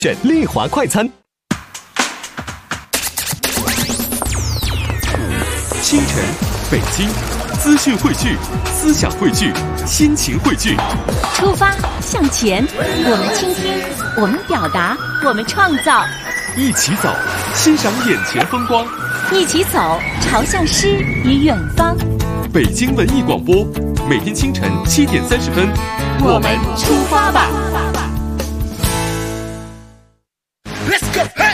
选丽华快餐。清晨，北京，资讯汇聚，思想汇聚，心情汇聚。 出发向前，我们倾听，我们表达，我们创造。 一起走，欣赏眼前风光。 一起走，朝向诗与远方。 北京文艺广播，每天清晨7点30分， 我们出发吧。 Let's go, hey!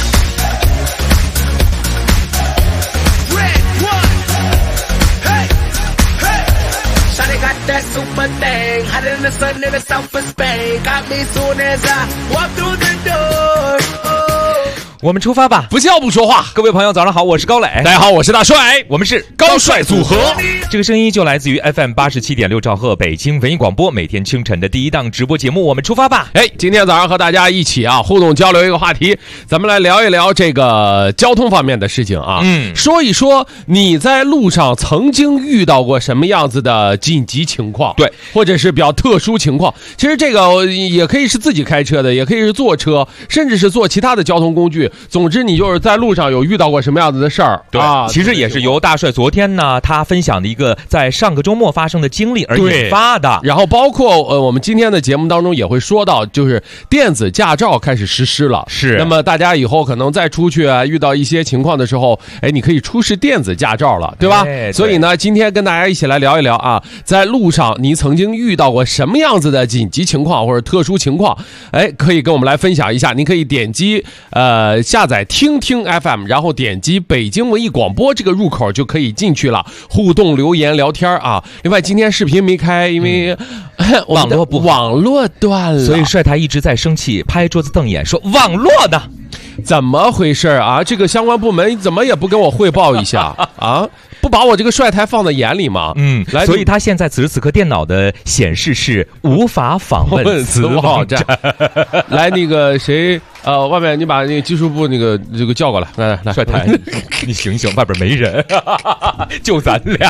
Red one, hey, hey! Shawty got that super thing, hotter than the sun in the south of Spain. Got me soon as I walk through the door. 我们出发吧， 不笑不说话。 各位朋友早上好，我是高磊。 大家好，我是大帅， 我们是高帅组合。 这个声音就来自于 FM 87.6兆赫北京文艺广播，每天清晨的第一档直播节目，我们出发吧。 今天早上和大家一起互动交流一个话题，咱们来聊一聊这个交通方面的事情啊。说一说你在路上曾经遇到过什么样子的紧急情况， 对， 或者是比较特殊情况。其实这个也可以是自己开车的，也可以是坐车，甚至是坐其他的交通工具。总之你就是在路上有遇到过什么样子的事儿， 对啊。其实也是由大帅昨天呢他分享的一个在上个周末发生的经历而引发的。 然后包括我们今天的节目当中也会说到，就是电子驾照开始实施了。 是。 那么大家以后可能再出去遇到一些情况的时候，你可以出示电子驾照了，对吧？所以呢，今天跟大家一起来聊一聊啊，在路上你曾经遇到过什么样子的紧急情况或者特殊情况？可以跟我们来分享一下。您可以点击下载听听 FM， 然后点击北京文艺广播这个入口就可以进去了，互动留言聊天啊。另外今天视频没开，因为网络不好， 网络断了， 所以帅台一直在生气，拍桌子瞪眼说网络呢？ 怎么回事啊？这个相关部门怎么也不跟我汇报一下啊？不把我这个帅台放在眼里吗？ 来，所以他现在此时此刻电脑的显示是无法访问此网站。 来，那个谁，外面你把那个技术部这个叫过来，来， 帅台，你醒醒，外边没人，就咱俩。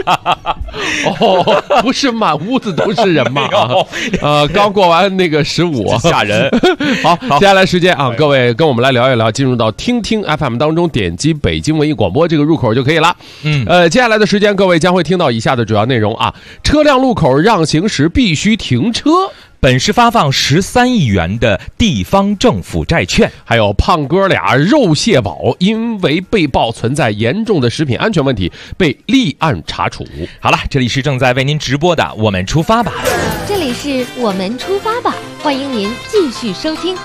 不是满屋子都是人吗？刚过完那个15， 吓人。 好，接下来时间啊，各位跟我们来聊一聊，进入到听听 FM 当中，点击北京文艺广播这个入口就可以了。接下来的时间，各位将会听到以下的主要内容啊：车辆路口让行时必须停车。 本市发放13亿元的地方政府债券， 还有胖哥俩肉蟹堡因为被曝存在严重的食品安全问题被立案查处。 好了，这里是正在为您直播的我们出发吧。 这里是我们出发吧，欢迎您继续收听。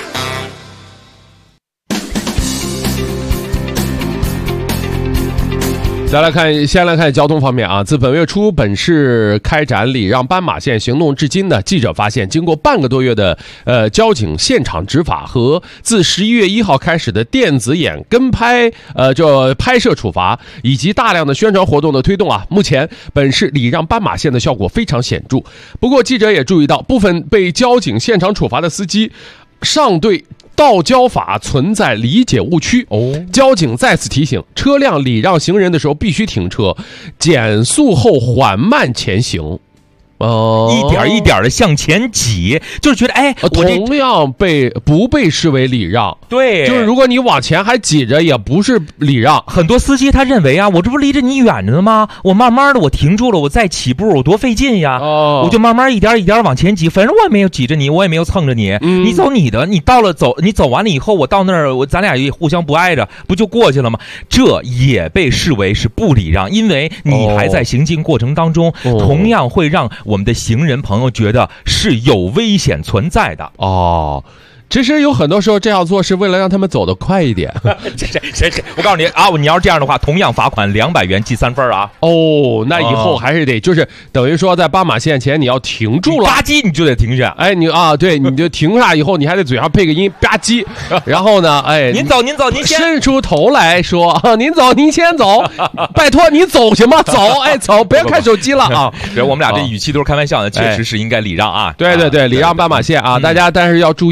先来看交通方面啊。自本月初本市开展礼让斑马线行动至今呢，记者发现，经过半个多月的交警现场执法和自11月1号开始的电子眼跟拍拍摄处罚以及大量的宣传活动的推动啊，目前本市礼让斑马线的效果非常显著。不过记者也注意到，部分被交警现场处罚的司机尚对道交法存在理解误区。交警再次提醒，车辆礼让行人的时候必须停车，减速后缓慢前行。 一点一点的向前挤，就是觉得同样不被视为礼让。 对， 就是如果你往前还挤着，也不是礼让。 很多司机他认为啊，我这不离着你远着呢吗？我慢慢的我停住了，我再起步，我多费劲呀。我就慢慢一点一点往前挤，反正我也没有挤着你，我也没有蹭着你。你走你的，你走完了以后，我到那儿，咱俩也互相不挨着，不就过去了吗？这也被视为是不礼让，因为你还在行进过程当中，同样会让我们的行人朋友觉得是有危险存在的。 其实有很多时候这样做是为了让他们走得快一点。 我告诉你啊，你要是这样的话，同样罚款200元记3分啊。 那以后还是得就是等于说在斑马线前你要停住了， 吧唧你就得停下。 对，你就停下以后，你还得嘴上配个音吧唧，然后呢， 您走，您先伸出头来说，您走，您先走，拜托你走行吗？走，不要看手机了啊。 我们俩这语气都是开玩笑的，确实是应该礼让啊。 对，礼让斑马线啊，大家但是要注意要停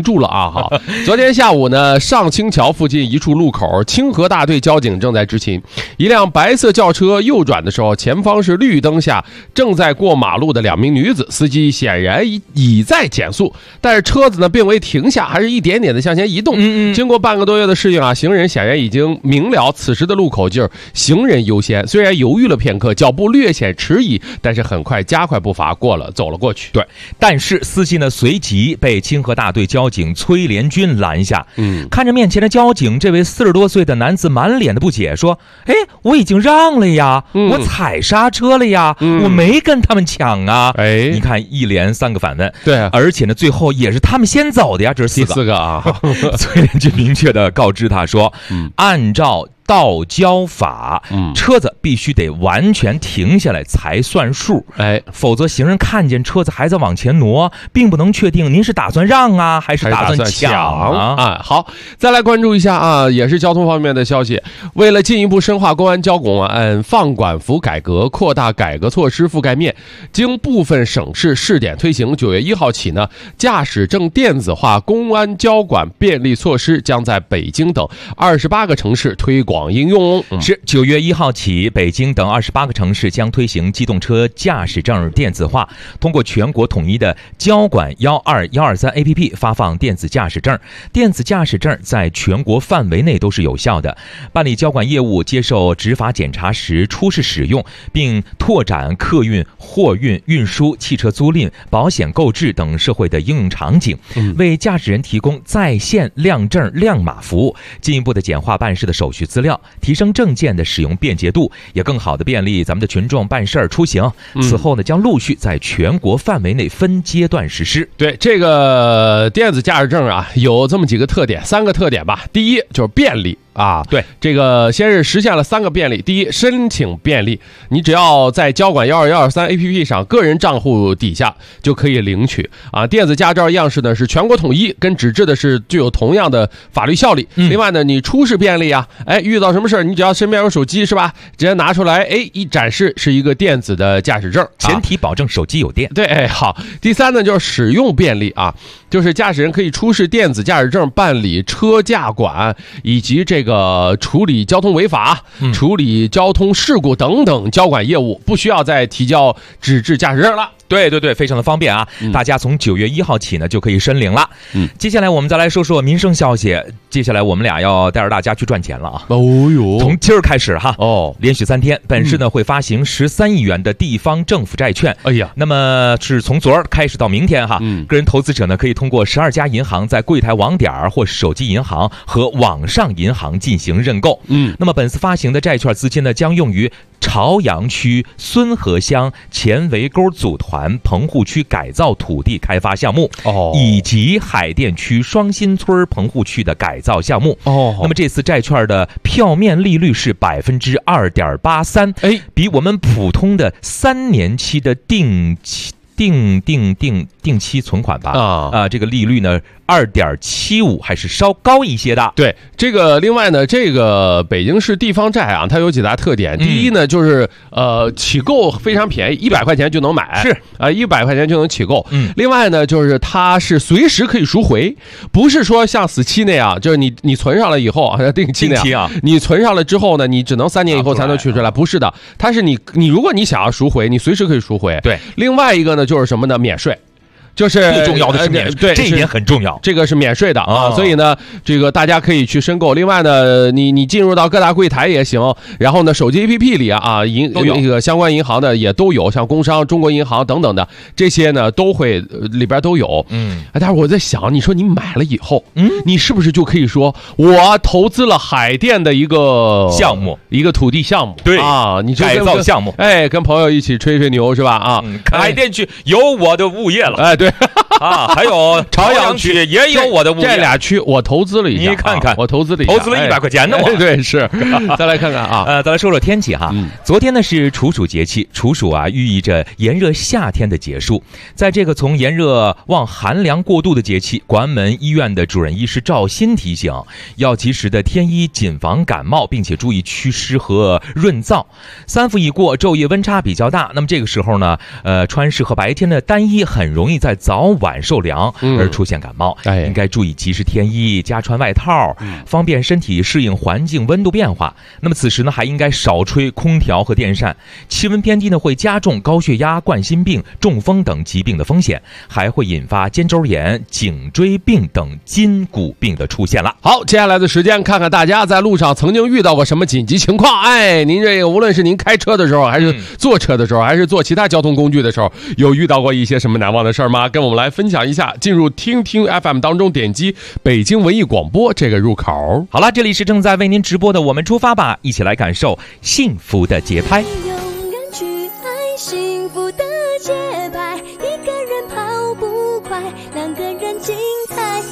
停住了啊！好，昨天下午呢，上清桥附近一处路口，清河大队交警正在执勤，一辆白色轿车右转的时候，前方是绿灯下正在过马路的2名女子，司机显然已在减速，但是车子呢并未停下，还是一点点的向前移动。经过半个多月的适应啊，行人显然已经明了此时的路口就是行人优先，虽然犹豫了片刻，脚步略显迟疑，但是很快加快步伐走了过去。 对，但是司机呢随即被清河大队交警崔连军拦下。看着面前的交警，这位40多岁的男子满脸的不解，说：“哎，我已经让了呀，我踩刹车了呀，我没跟他们抢啊。”哎，你看一连3个反问。 对， 而且呢，最后也是他们先走的呀，这是第4个啊。 崔连军明确的告知他说：“按照道交法，车子必须得完全停下来才算数，否则行人看见车子还在往前挪，并不能确定您是打算让啊，还是打算抢啊。 好，再来关注一下啊，也是交通方面的消息。为了进一步深化公安交管放管服改革，扩大改革措施覆盖面，经部分省市试点推行，9月1号起呢，驾驶证电子化公安交管便利措施将在北京等28个城市推广应用。 是9月1号起，北京等28个城市将推行机动车驾驶证电子化，通过全国统一的交管12123 APP 发放电子驾驶证。电子驾驶证在全国范围内都是有效的，办理交管业务、接受执法检查时出示使用，并拓展客运、货运、运输、汽车租赁、保险购置等社会的应用场景，为驾驶人提供在线亮证亮码服务，进一步的简化办事的手续资料，提升证件的使用便捷度，也更好的便利咱们的群众办事儿出行。此后呢，将陆续在全国范围内分阶段实施。 对，这个电子驾驶证啊，有这么几个特点，3个特点吧。第一就是便利啊， 对， 这个先是实现了3个便利。第一，申请便利，你只要在交管12123 APP 上个人账户底下就可以领取啊。电子驾照样式呢是全国统一，跟纸质的是具有同样的法律效力。另外呢，你出示便利啊，遇到什么事儿，你只要身边有手机是吧，直接拿出来，一展示是一个电子的驾驶证， 前提保证手机有电。 对，好。第3呢，就是使用便利啊，就是驾驶人可以出示电子驾驶证办理车驾管以及这个处理交通违法、处理交通事故等等交管业务，不需要再提交纸质驾驶证了。 对，非常的方便啊！大家从9月1号起呢就可以申领了。接下来我们再来说说民生消息。接下来我们俩要带着大家去赚钱了啊！从今儿开始哈，连续3天，本市呢会发行13亿元的地方政府债券。那么是从昨儿开始到明天哈，个人投资者呢可以通过12家银行在柜台网点或手机银行和网上银行进行认购。那么本次发行的债券资金呢将用于朝阳区孙河乡前围沟组团棚户区改造土地开发项目，以及海淀区双新村棚户区的改造项目。那么这次债券的票面利率是2.83%，比我们普通的3年期的定期存款吧，这个利率呢2.75还是稍高一些的。 对，这个另外呢，这个北京市地方债啊，它有几大特点。第一呢，就是起购非常便宜，100块钱就能买， 是 100块钱就能起购。另外呢，就是它是随时可以赎回，不是说像死期那样，就是你存上了以后定期那样，你存上了之后呢，你只能3年以后才能取出来，不是的，它是你如果你想要赎回，你随时可以赎回。 对， 另外一个呢就是什么呢？免税。就是最重要的是免税， 对， 这一点很重要。 这个是免税的啊，所以呢，这个大家可以去申购。另外呢，你进入到各大柜台也行，然后呢，手机 APP 里那个相关银行的也都有，像工商、中国银行等等的这些呢，都会里边都有。但是我在想，你说你买了以后，你是不是就可以说我投资了海淀的一个项目， 一个土地项目？ 对啊，你改造项目， 跟朋友一起吹吹牛是吧？啊， 海淀区有我的物业了。 对啊，还有朝阳区也有我的物业， 这俩区我投资了一下， 你看看， 我投资了 100块钱呢，我对是。再来看看啊， 再来说说天气哈。昨天呢是处暑节气，处暑啊寓意着炎热夏天的结束。在这个从炎热往寒凉过渡的节气，广安门医院的主任医师赵鑫提醒，要及时的添衣，谨防感冒，并且注意祛湿和润燥。3伏已过，昼夜温差比较大，那么这个时候呢，穿适合白天的单衣很容易在早晚短受凉而出现感冒，应该注意及时添衣，加穿外套，方便身体适应环境温度变化。那么此时呢，还应该少吹空调和电扇，气温偏低呢会加重高血压、冠心病、中风等疾病的风险，还会引发肩周炎、颈椎病等筋骨病的出现了。 好，接下来的时间看看大家在路上曾经遇到过什么紧急情况。您这个无论是您开车的时候，还是坐车的时候，还是坐其他交通工具的时候，有遇到过一些什么难忘的事儿吗？跟我们来分享一下。进入听听 FM 当中，点击北京文艺广播这个入口。 好了，这里是正在为您直播的我们出发吧，一起来感受幸福的节拍。 勇敢去爱幸福的节拍，一个人跑不快，两个人精彩。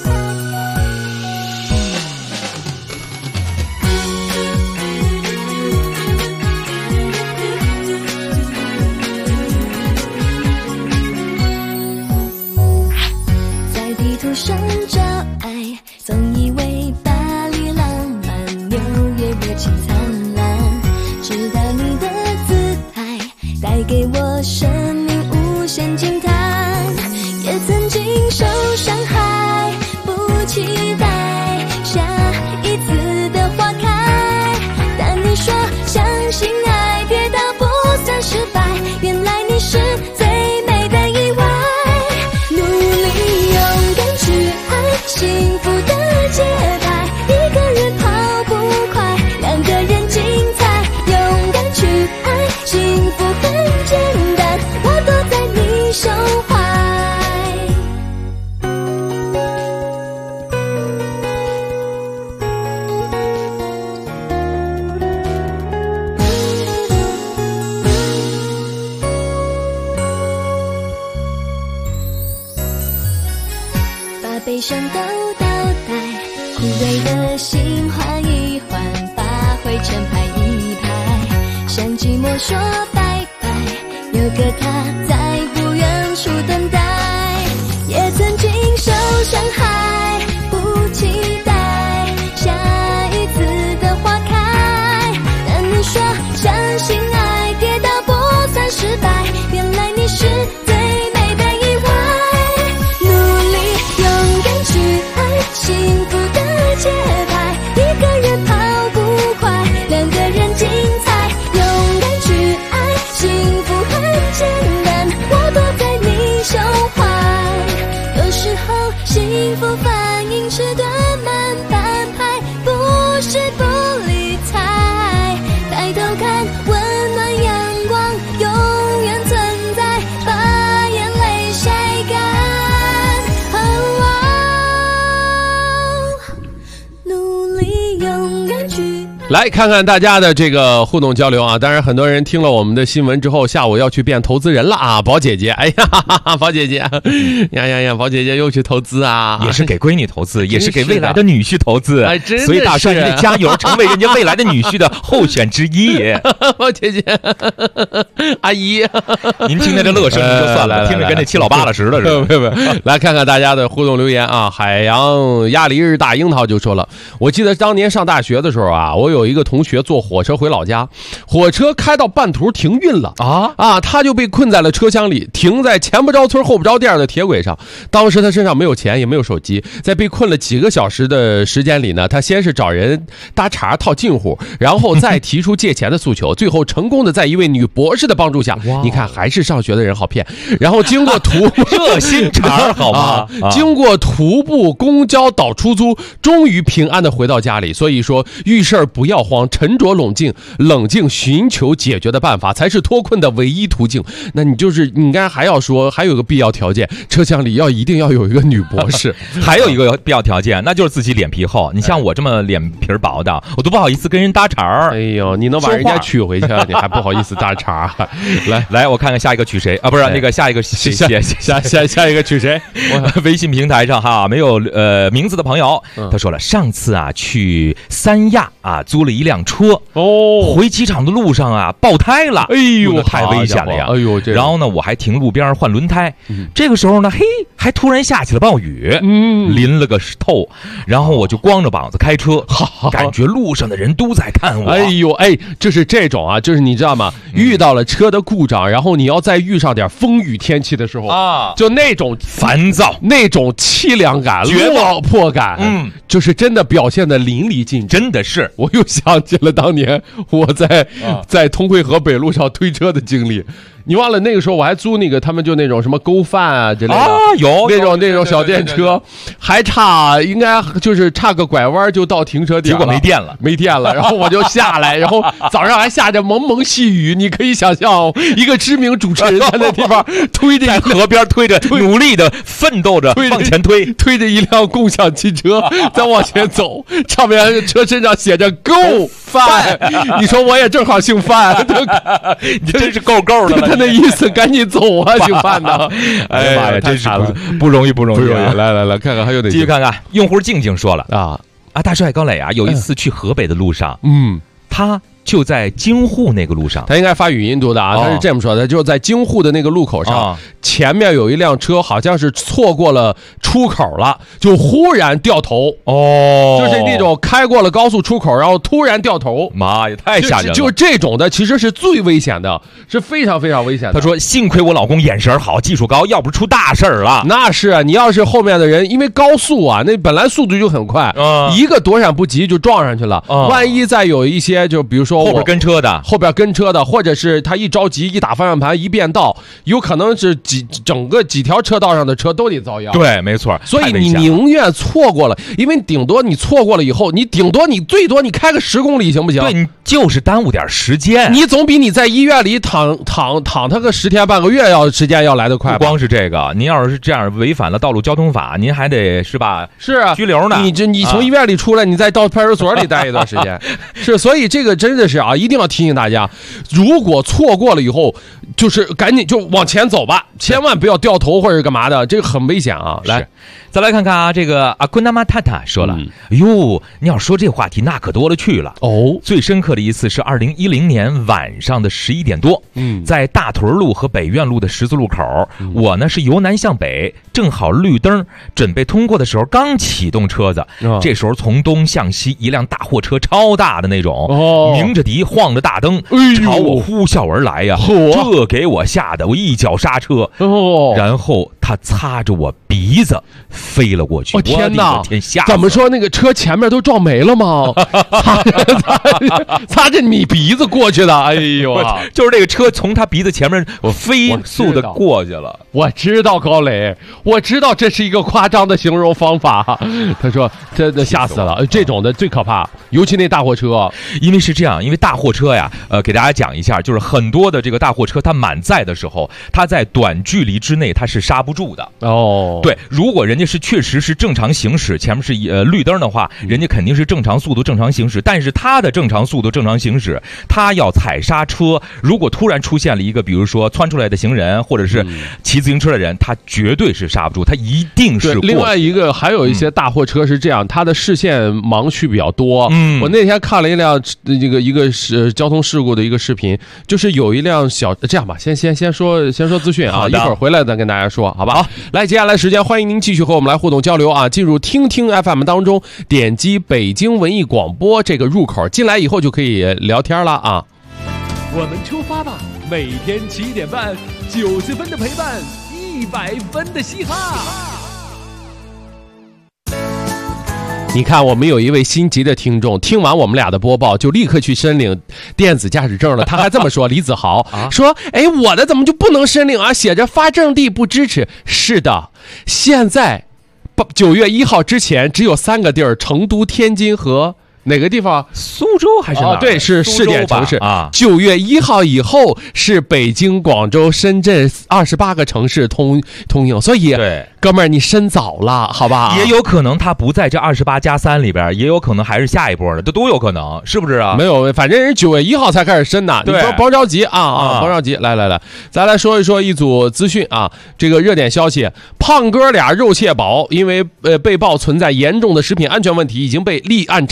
在地图上找爱，总以为巴黎浪漫，纽约热情灿烂，直到你的姿态带给我生命无限惊叹，也曾经受伤害，不期待下一次的花开，但你说相信爱，跌倒不算失败，原来你是最美的意外，努力勇敢去爱幸福的节拍，一个人跑不快，两个人精彩，勇敢去爱幸福很简单，我躲在你手怀。把悲伤都倒带，枯萎的心换一换，把灰尘拍一拍，向寂寞说拜拜，有个他在不远处等待，也曾经受伤害，不期待下一次的花开，但你说相信爱，跌倒不算失败，原来你是最美的意外，努力勇敢去爱幸福的节拍，一个人跑不快，两个人精彩，勇敢去爱幸福很简单，我躲在你手怀，有时候幸福反应是短慢半拍，不是不理睬，抬头看温暖阳光永远存在，把眼泪晒干，努力勇敢去。 来看看大家的这个互动交流啊！当然，很多人听了我们的新闻之后，下午要去变投资人了啊！宝姐姐，哎呀，宝姐姐，呀，宝姐姐又去投资啊！ 也是给闺女投资，也是给未来的女婿投资， 哎，真的是， 所以大帅你得加油，成为人家未来的女婿的候选之一。 宝姐姐，阿姨， 您听着这乐声就算了，听着跟那七老八了似的。 不，来看看大家的互动留言啊！海洋鸭梨日大樱桃就说了，我记得当年上大学的时候啊，我有一个同学坐火车回老家，火车开到半途停运了他就被困在了车厢里，停在前不着村后不着店的铁轨上。当时他身上没有钱也没有手机，在被困了几个小时的时间里呢，他先是找人搭茬套近乎，然后再提出借钱的诉求，最后成功的在一位女博士的帮助下，你看还是上学的人好骗，然后经过热心肠好吗？ 经过徒步、公交、倒出租，终于平安的回到家里。所以说遇事儿不要慌，沉着冷静寻求解决的办法才是脱困的唯一途径。那你应该还要说还有个必要条件，车厢里一定要有一个女博士。 还有一个必要条件，那就是自己脸皮厚。你像我这么脸皮薄的，我都不好意思跟人搭茬儿。 哎呦，你能把人家娶回去，你还不好意思搭茬？ 来，我看看下一个娶谁啊？不是那个下一个下一个娶谁？ 微信平台上没有名字的朋友，他说了，上次去三亚租租了一辆车回机场的路上啊爆胎了， 哎呦， 太危险了呀！ 哎呦， 然后呢，我还停路边换轮胎，这个时候呢，还突然下起了暴雨，淋了个透，然后我就光着膀子开车，感觉路上的人都在看我。 哎呦，就是这种啊，就是你知道吗？遇到了车的故障，然后你要再遇上点风雨天气的时候啊，就那种烦躁， 那种凄凉感、落魄感，就是真的表现的淋漓尽致。 真的是， 我又想起了当年我在通惠河北路上推车的经历。你忘了那个时候我还租那个他们就那种什么勾饭啊之类的有那种小电车，还应该就是差个拐弯就到停车点了， 结果没电了， 然后我就下来，然后早上还下着蒙蒙细雨，你可以想象一个知名主持人在那地方推着在河边推着，努力的奋斗着往前推着一辆共享汽车在往前走，上面车身上写着 “Go 范”，你说我也正好姓范， 你真是够的了。 那意思赶紧走啊，姓范的！ 哎呀妈呀，真是不容易。 来看看还有哪些？ 继续看看，用户静静说了啊，大帅高磊啊，有一次去河北的路上，他就在京沪那个路上， 他应该发语音读的啊，他是这么说的，就是在京沪的那个路口上，前面有一辆车好像是错过了出口了，就忽然掉头，就是那种开过了高速出口，然后突然掉头， 妈呀，太吓人了！ 就这种的其实是最危险的，是非常非常危险的。 他说幸亏我老公眼神好，技术高，要不出大事儿了。 那是啊，你要是后面的人，因为高速啊，那本来速度就很快，一个躲闪不及就撞上去了，万一再有一些就比如说后边跟车的， 或者是他一着急一打方向盘一变道，有可能是整个几条车道上的车都得遭殃。 对，没错。 所以你宁愿错过了，因为顶多你错过了以后，你最多你开个10公里行不行？ 对，你就是耽误点时间， 你总比你在医院里躺他个10天半个月时间要来得快吧。 不光是这个，您要是这样违反了道路交通法，您还得是吧？ 是啊， 拘留呢。 你从医院里出来，你再到派出所里待一段时间。是，所以这个真的是啊，一定要提醒大家，如果错过了以后，就是赶紧就往前走吧，千万不要掉头或者干嘛的，这个很危险啊。来， 再来看看啊，这个阿坤纳玛塔塔说了，哎呦，你要说这话题那可多了去了哦。最深刻的一次是2010年晚上的11点多，在大屯路和北苑路的十字路口，我呢是由南向北，正好绿灯准备通过的时候，刚启动车子，这时候从东向西一辆大货车，超大的那种，鸣着笛晃着大灯，朝我呼啸而来呀，这给我吓得我一脚刹车，然后他擦着我鼻子飞了过去。 我天哪！ 吓！ 怎么说那个车前面都撞没了吗？擦着你鼻子过去的，哎呦啊！ 就是这个车从他鼻子前面飞速的过去了。 我知道高磊，我知道这是一个夸张的形容方法。他说真的吓死了，这种的最可怕，尤其那大货车， 因为是这样，因为大货车呀，给大家讲一下，就是很多的这个大货车它满载的时候，它在短距离之内它是刹不住的哦。对，如果人家是确实是正常行驶，前面是绿灯的话，人家肯定是正常速度正常行驶，但是它的正常速度正常行驶，它要踩刹车，如果突然出现了一个比如说窜出来的行人或者是骑自行车的人，他绝对是刹不住，他一定是过。 另外一个还有一些大货车是这样，它的视线盲区比较多。我那天看了一辆一个交通事故的一个视频，就是有一辆这样吧，先说资讯啊，一会儿回来再跟大家说，好吧？好，来，接下来时间欢迎您继续和我们来互动交流啊！进入听听 FM 当中，点击北京文艺广播这个入口进来以后就可以聊天了啊！ 我们出发吧，每天7点半，90分的陪伴，100分的嘻哈。 你看，我们有一位心急的听众，听完我们俩的播报，就立刻去申领电子驾驶证了。他还这么说：“李子豪说，哎，我的怎么就不能申领啊？写着发证地不支持。”是的，现在9月1号之前只有3个地儿：成都、天津和哪个地方？ 苏州还是哪？ 对，是试点城市啊。9月1号以后是北京、广州、深圳28个城市通用，所以对。哥们儿，你申早了，好吧？ 也有可能他不在这28+3里边，也有可能还是下一波的，这都有可能，是不是啊？ 没有，反正人9月1号才开始申呢。你说甭着急啊，甭着急。来，咱来说一说一组资讯啊。这个热点消息，胖哥俩肉蟹堡因为被曝存在严重的食品安全问题，已经被立案查处了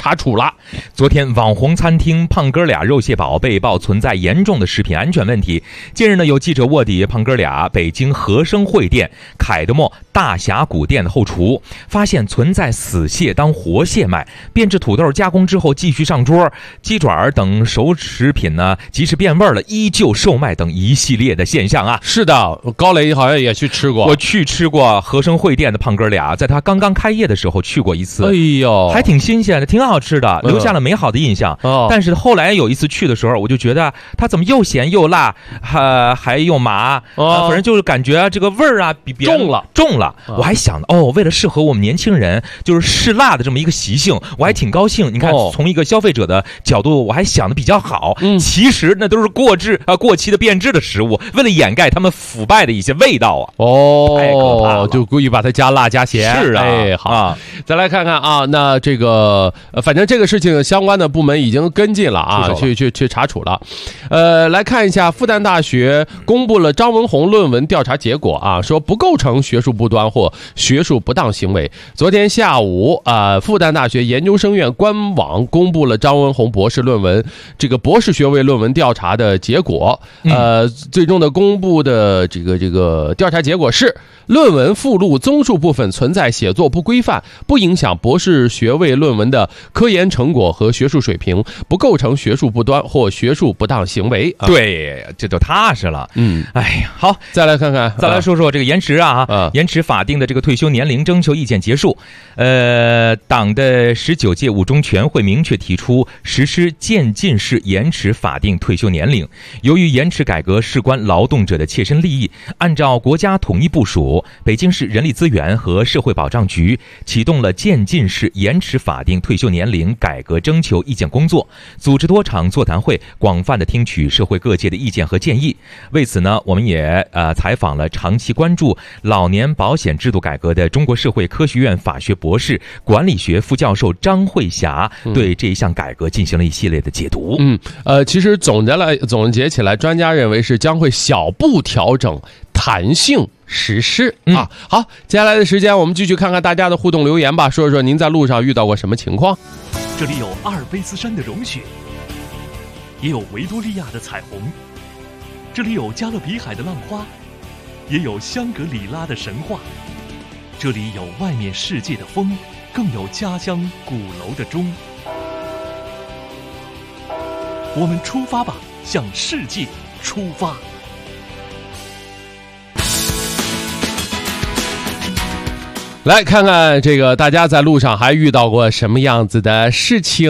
了。昨天，网红餐厅胖哥俩肉蟹堡被曝存在严重的食品安全问题。近日呢，有记者卧底胖哥俩北京和生汇店凯德莫大峡谷店的后厨，发现存在死蟹当活蟹卖，变质土豆加工之后继续上桌，鸡爪等熟食品呢，即使变味了，依旧售卖等一系列的现象啊。 是的，高磊好像也去吃过， 我去吃过和生汇店的胖哥俩，在他刚刚开业的时候去过一次， 哎呦， 还挺新鲜的，挺好吃的，留下了美好的印象。但是后来有一次去的时候，我就觉得它怎么又咸又辣，还又麻，反正就是感觉这个味儿啊比别人重了。我还想为了适合我们年轻人就是嗜辣的这么一个习性，我还挺高兴。你看，从一个消费者的角度，我还想的比较好。其实那都是过期的变质的食物，为了掩盖他们腐败的一些味道啊。太可怕了， 就故意把它加辣加咸。 是啊， 好，再来看看啊，那这个反正这个事情相关的部门已经跟进了啊，去查处了。来看一下，复旦大学公布了张文宏论文调查结果啊，说不构成学术不端或学术不当行为。昨天下午复旦大学研究生院官网公布了张文宏博士论文这个博士学位论文调查的结果。最终的公布的这个调查结果是，论文附录综述部分存在写作不规范，不影响博士学位论文的科研成果和学术水平，不构成学术不端或学术不当行为。 对，这就踏实了。哎呀，好， 再来看看， 再来说说这个延迟延迟法定的这个退休年龄征求意见结束。党的19届五中全会明确提出实施渐进式延迟法定退休年龄。由于延迟改革事关劳动者的切身利益，按照国家统一部署，北京市人力资源和社会保障局启动了渐进式延迟法定退休年龄改革征求意见工作，组织多场座谈会，广泛的听取社会各界的意见和建议。为此呢，我们也采访了长期关注老年保险制度改革的中国社会科学院法学博士、管理学副教授张慧霞，对这一项改革进行了一系列的解读。 其实总结起来，专家认为是将会小步调整，弹性实施啊。好，接下来的时间我们继续看看大家的互动留言吧，说说您在路上遇到过什么情况。 这里有阿尔卑斯山的融雪，也有维多利亚的彩虹，这里有加勒比海的浪花，也有香格里拉的神话，这里有外面世界的风，更有家乡鼓楼的钟。我们出发吧，向世界出发。 来看看这个大家在路上还遇到过什么样子的事情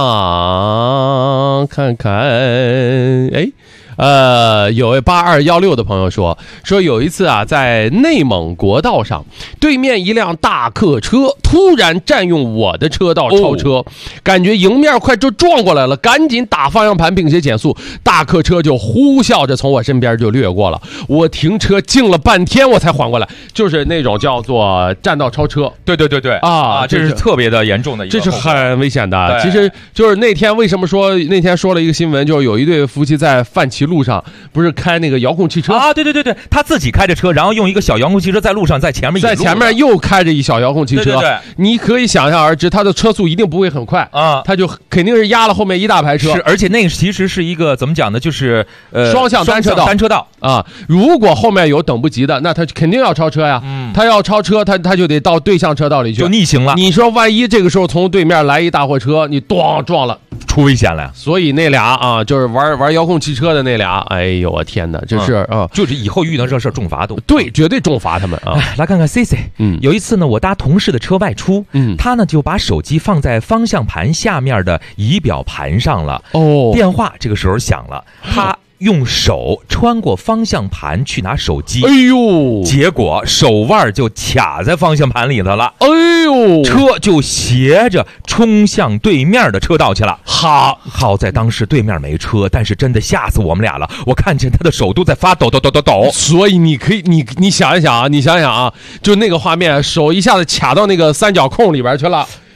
啊？看看，有位8216的朋友说有一次啊，在内蒙国道上，对面一辆大客车突然占用我的车道超车，感觉迎面快就撞过来了，赶紧打方向盘并且减速，大客车就呼啸着从我身边就掠过了，我停车静了半天我才缓过来，就是那种叫做占道超车。 对啊，这是特别的严重的一个， 这是很危险的。其实就是那天为什么说那天说了一个新闻，就是有一对夫妻在范齐路上不是开那个遥控汽车啊？对，他自己开着车，然后用一个小遥控汽车在路上，在前面又开着一小遥控汽车。对，你可以想象而知，他的车速一定不会很快啊，他就肯定是压了后面一大排车。 是，而且那个其实是一个怎么讲呢？就是双向单车道啊。如果后面有等不及的，那他肯定要超车呀。他要超车，他就得到对向车道里去， 就逆行了。 你说万一这个时候从对面来一大货车，你撞了， 出危险了呀。 所以那俩啊，就是玩遥控汽车的那俩，哎呦我天哪，这是就是以后遇到这事重罚都对，绝对重罚他们啊。 来看看 CC， 有一次呢，我搭同事的车外出，他呢就把手机放在方向盘下面的仪表盘上了。电话这个时候响了，他用手穿过方向盘去拿手机，结果手腕就卡在方向盘里头了，车就斜着冲向对面的车道去了。好在当时对面没车，但是真的吓死我们俩了，我看见他的手都在发抖。 所以你可以你想一想啊，就那个画面，手一下子卡到那个三角空里边去了。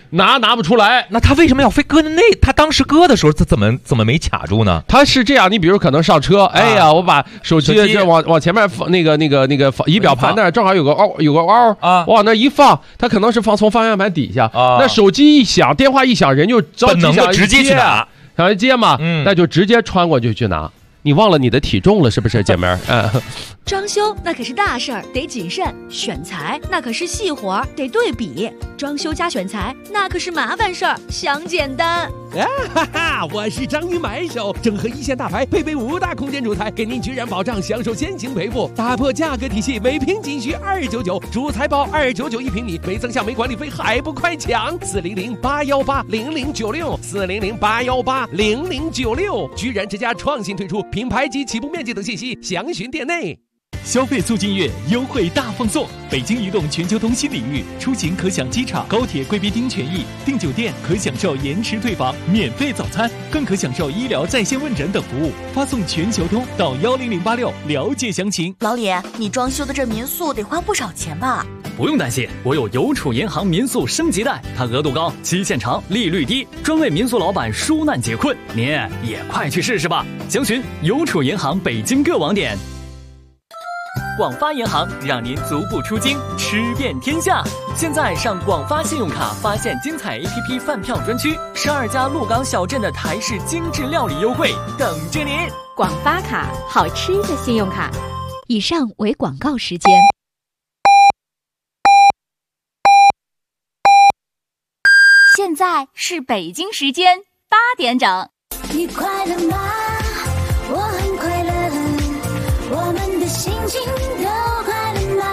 拿不出来。 那他为什么要非搁在那？他当时搁的时候，他怎么没卡住呢？ 他是这样，你比如可能上车，哎呀，我把手机这往前面放那个仪表盘那儿正好有个凹啊，往那一放，他可能是从方向盘底下，那手机一响，电话一响，人就本能的直接去拿， 想一接嘛，那就直接穿过去拿。你忘了你的体重了是不是，姐妹儿？ 装修那可是大事儿，得谨慎；选材那可是细活儿，得对比。装修加选材那可是麻烦事儿，想简单。 哈哈，我是章鱼买手，整合一线大牌，配备5大空间主材，给您居然保障，享受先行赔付，打破价格体系，每平仅需299，主材包299一平米，没增项没管理费，还不快抢！400-818-0096，400-818-0096，居然之家创新推出品牌及起步面积等信息，详询店内。 消费促进月优惠大放送，北京移动全球通新礼遇，出行可享机场、高铁贵宾厅权益，订酒店可享受延迟退房、免费早餐，更可享受医疗在线问诊等服务。发送全球通到10086了解详情。 老李，你装修的这民宿得花不少钱吧？ 不用担心，我有邮储银行民宿升级贷，它额度高，期限长，利率低，专为民宿老板纾难解困。您也快去试试吧！详询邮储银行北京各网点。广发银行让您足不出京，吃遍天下。现在上广发信用卡发现精彩 APP 饭票专区，12家鹿港小镇的台式精致料理优惠等着您。 广发卡，好吃的信用卡。以上为广告时间。 现在是北京时间8点整。 你快乐吗？我很快乐，我们的心情都快乐吗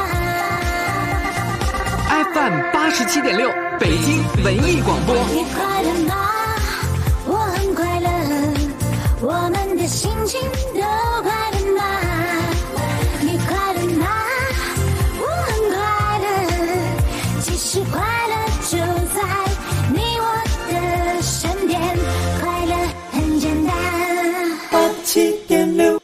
？FM 87.6，北京文艺广播。 你快乐吗？我很快乐，我们的心情都快乐吗？你快乐吗？我很快乐，其实快乐就在你我的身边，快乐很简单。87.6。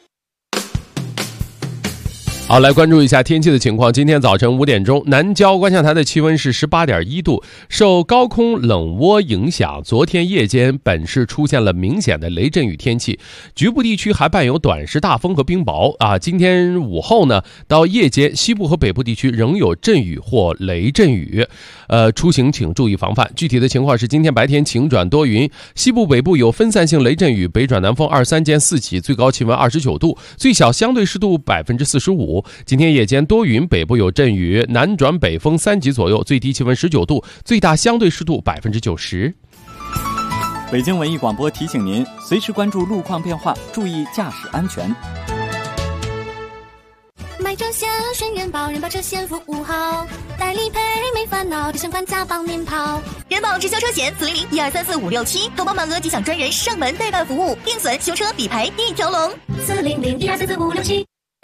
好，来关注一下天气的情况。今天早晨5点钟，南郊观象台的气温是18.1度，受高空冷涡影响，昨天夜间本市出现了明显的雷阵雨天气，局部地区还伴有短时大风和冰雹啊。今天午后呢，到夜间西部和北部地区仍有阵雨或雷阵雨，出行请注意防范。具体的情况是，今天白天晴转多云，西部北部有分散性雷阵雨，北转南风23间4起，最高气温29度，最小相对湿度45%。今天夜间多云，北部有阵雨，南转北风3级左右，最低气温19度，最大相对湿度90%。 北京文艺广播提醒您，随时关注路况变化，注意驾驶安全。 买车险选人保，人保车险服务好，代理赔没烦恼，别想管家帮您跑。 人保直销车险400-1234567，投保满额即享专人上门代办服务，定损、修车、理赔一条龙。 400-1234567。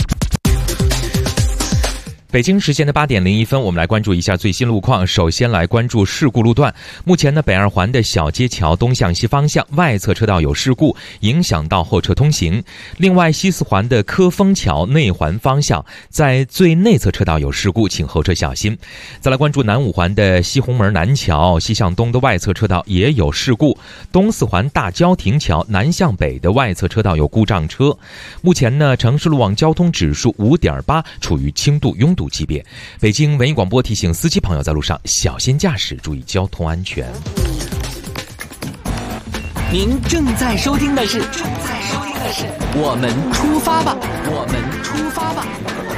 北京时间的8点01分，我们来关注一下最新路况。首先来关注事故路段。目前呢，北二环的小街桥东向西方向外侧车道有事故，影响到后车通行。另外，西四环的科丰桥内环方向在最内侧车道有事故，请后车小心。再来关注南五环的西红门南桥西向东的外侧车道也有事故，东四环大郊亭桥南向北的外侧车道有故障车。目前呢，城市路网交通指数5.8，处于轻度拥堵级别。北京文艺广播提醒司机朋友在路上小心驾驶，注意交通安全。 您正在收听的是我们出发吧，我们出发吧。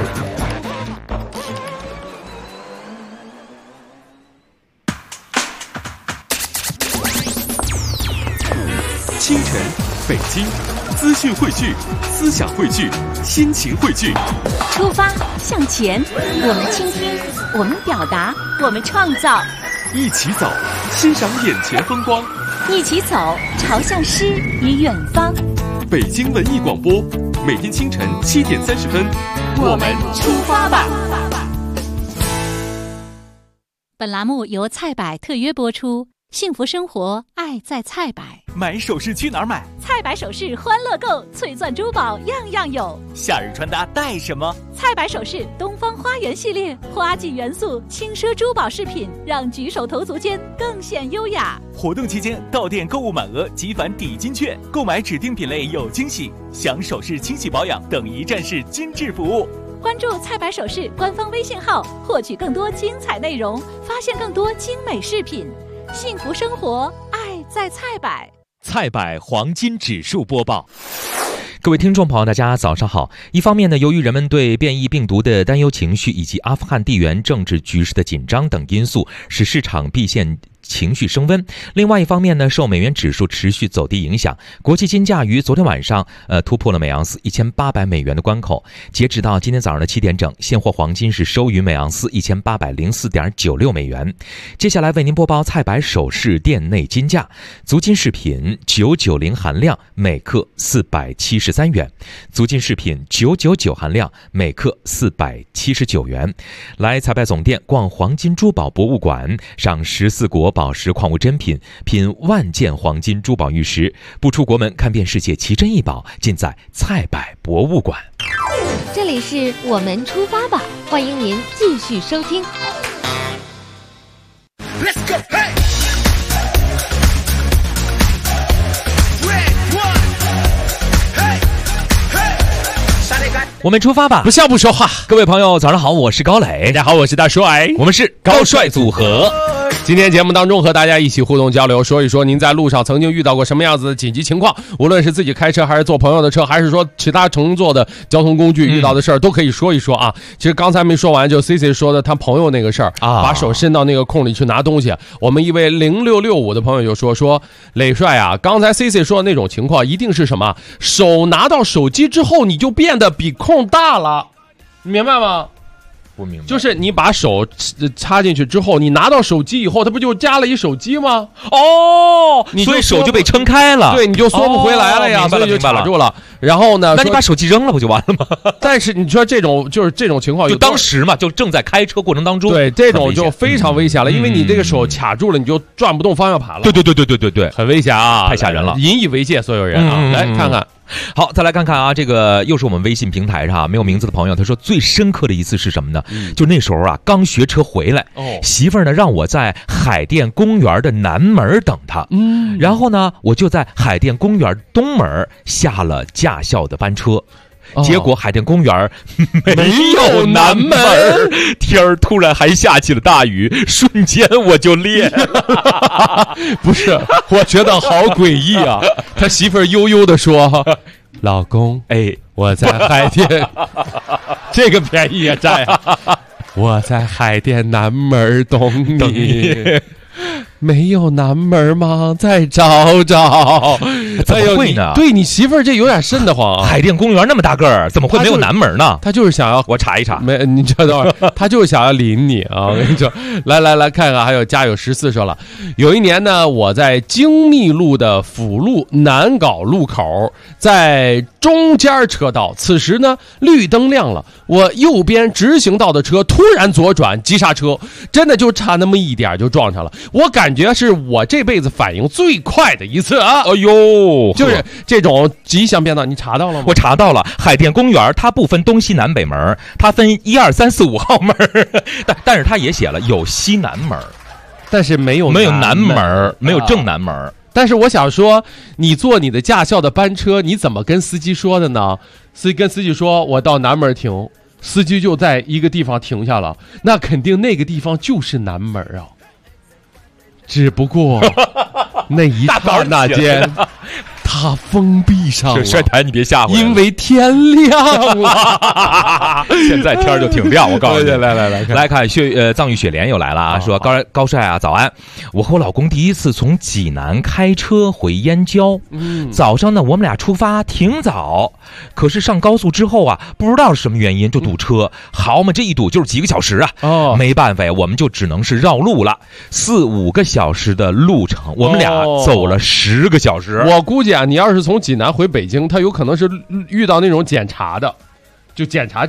清晨，北京，资讯汇聚，思想汇聚，心情汇聚。 出发，向前，我们倾听，我们表达，我们创造。 一起走，欣赏眼前风光。 一起走，朝向诗与远方。 北京文艺广播，每天清晨7点30分， 我们出发吧。 本栏目由菜百特约播出。 幸福生活，爱在菜百。 买首饰去哪儿买？ 菜百首饰欢乐购，翠钻珠宝样样有。 夏日穿搭带什么？ 菜百首饰东方花园系列，花季元素轻奢珠宝饰品，让举手投足间更显优雅。 活动期间到店购物满额即返抵金券，购买指定品类有惊喜，享首饰清洗保养等一站式精致服务。 关注菜百首饰官方微信号，获取更多精彩内容，发现更多精美饰品。幸福生活，爱在菜百。 菜百黄金指数播报。 各位听众朋友，大家早上好。一方面呢，由于人们对变异病毒的担忧情绪以及阿富汗地缘政治局势的紧张等因素，使市场避险情绪升温。另外一方面呢，受美元指数持续走低影响，国际金价于昨天晚上突破了每盎司1800美元的关口。截止到今天早上的7点整，现货黄金是收于每盎司1804.96美元。接下来为您播报菜百首饰店内金价：足金饰品990含量每克473元，足金饰品999含量每克479元。来菜百总店逛黄金珠宝博物馆，赏14国宝石矿物珍品，品万件黄金珠宝玉石，不出国门看遍世界奇珍异宝，尽在菜百博物馆。 这里是我们出发吧，欢迎您继续收听。 Let's go, hey! Hey! 我们出发吧， 不笑不说话。 各位朋友早上好，我是高磊。 大家好，我是大帅， 我们是高帅组合。 今天节目当中和大家一起互动交流，说一说您在路上曾经遇到过什么样子的紧急情况，无论是自己开车还是坐朋友的车，还是说其他乘坐的交通工具遇到的事儿，都可以说一说啊。其实刚才没说完，就 CC 说的他朋友那个事儿啊，把手伸到那个空里去拿东西。我们一位0665的朋友就说磊帅啊，刚才 CC 说的那种情况一定是什么？手拿到手机之后，你就变得比空大了，你明白吗？ 不明白， 就是你把手插进去之后，你拿到手机以后，它不就加了一手机吗？ 哦，所以手就被撑开了， 对，你就缩不回来了呀，所以就卡住了。然后呢， 那你把手机扔了不就完了吗？ 但是你说这种就是这种情况， 就当时嘛，就正在开车过程当中， 对，这种就非常危险了，因为你这个手卡住了，你就转不动方向盘了。 对， 很危险啊， 太吓人了， 引以为戒，所有人啊，来看看。 好，再来看看啊，这个又是我们微信平台上没有名字的朋友，他说最深刻的一次是什么呢？就那时候啊，刚学车回来，媳妇儿呢让我在海淀公园的南门等她，然后呢，我就在海淀公园东门下了驾校的班车。结果海淀公园没有南门，天儿突然还下起了大雨，瞬间我就裂。 不是，我觉得好诡异啊！他媳妇儿悠悠地说：“老公，我在海淀，这个便宜也占呀！我在海淀南门等你。”没有南门吗？再找找。 怎么会呢？ 对你媳妇儿这有点瘆得慌啊！ 海淀公园那么大个儿，怎么会没有南门呢？ 他就是想要我查一查。 没，你这等会儿，他就是想要淋你啊！我跟你说，来看看，还有家有14说了，有一年呢，我在精密路的辅路南皋路口，在中间车道，此时呢绿灯亮了，我右边直行道的车突然左转急刹车，真的就差那么一点就撞上了。我感觉是我这辈子反应最快的一次啊！ 哎呦， 就是这种吉祥变道，你查到了吗？ 我查到了，海淀公园它不分东西南北门，它分1、2、3、4、5号门，但是它也写了有西南门， 但是没有南门，没有正南门。 但是我想说，你坐你的驾校的班车，你怎么跟司机说的呢？跟司机说我到南门停，司机就在一个地方停下了，那肯定那个地方就是南门啊。只不过那一刹那间，它封闭上了。 帅台，你别吓我， 因为天亮了。 现在天就挺亮，我告诉你。 来看藏域雪莲又来了啊，说高帅啊，早安！我和我老公第一次从济南开车回燕郊，早上呢我们俩出发挺早，可是上高速之后啊，不知道是什么原因就堵车，好嘛，这一堵就是几个小时啊，没办法呀，我们就只能是绕路了，4、5个小时的路程，我们俩走了10个小时。 我估计啊，你要是从济南回北京，他有可能是遇到那种检查的，就检查站。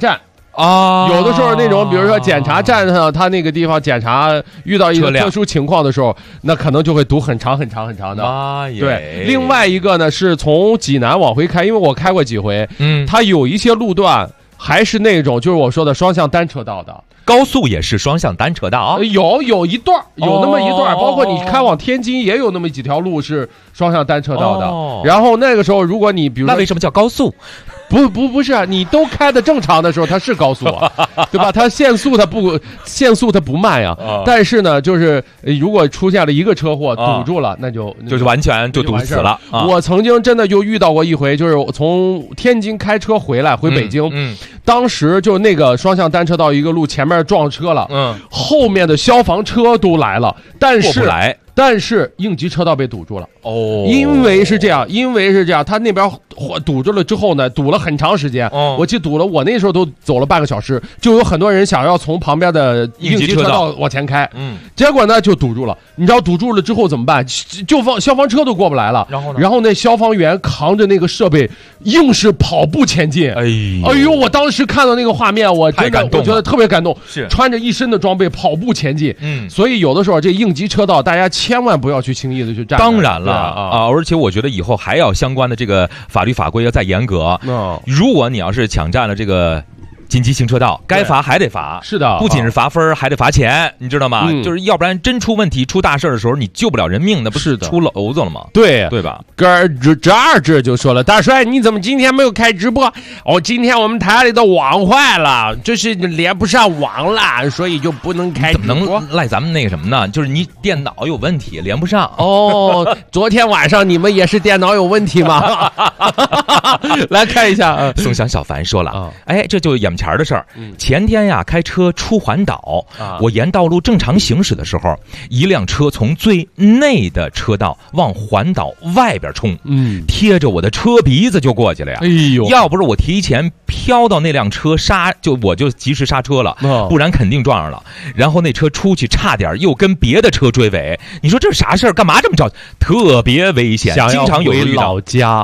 啊，有的时候那种，比如说检查站上，他那个地方检查遇到一个特殊情况的时候，那可能就会堵很长很长很长的。对，另外一个呢是从济南往回开，因为我开过几回，它有一些路段还是那种就是我说的双向单车道的。 高速也是双向单车道啊， 有一段，有那么一段，包括你开往天津也有那么几条路是双向单车道的。然后那个时候，如果你比如说， 那为什么叫高速？ 不是啊，你都开的正常的时候，它是高速啊，对吧？它限速它不慢呀。但是呢，就是如果出现了一个车祸堵住了，那就是完全就堵死了。 我曾经真的就遇到过一回，就是从天津开车回北京，当时就那个双向单车道一个路前面撞车了，后面的消防车都来了，但是应急车道被堵住了。因为是这样，他那边堵住了之后呢，堵了很长时间。我记得堵了，我那时候都走了半个小时，就有很多人想要从旁边的应急车道往前开，结果呢就堵住了。你知道堵住了之后怎么办？消防车都过不来了。然后那消防员扛着那个设备，硬是跑步前进。哎呦，我当时看到那个画面，我觉得特别感动。是穿着一身的装备跑步前进。所以有的时候这应急车道，大家千万不要去轻易的去占。 当然了而且我觉得以后还要相关的这个法律法规要再严格。如果你要是抢占了这个紧急行车道，该罚还得罚。是的，不仅是罚分，还得罚钱，你知道吗？就是要不然真出问题、出大事的时候，你救不了人命，那不是出篓子了吗？ 对吧？ 这二志就说了，大帅，你怎么今天没有开直播？今天我们台里的网坏了，就是连不上网了，所以就不能开直播。 怎么能赖咱们那个什么呢？就是你电脑有问题，连不上。 昨天晚上你们也是电脑有问题吗？来看一下， 宋想小凡说了，这就眼前的事儿。前天呀，开车出环岛，我沿道路正常行驶的时候，一辆车从最内的车道往环岛外边冲，贴着我的车鼻子就过去了呀。要不是我提前飘到那辆车我就及时刹车了，不然肯定撞上了。然后那车出去差点又跟别的车追尾，你说这是啥事儿？干嘛这么着？特别危险，经常有遇到。 老家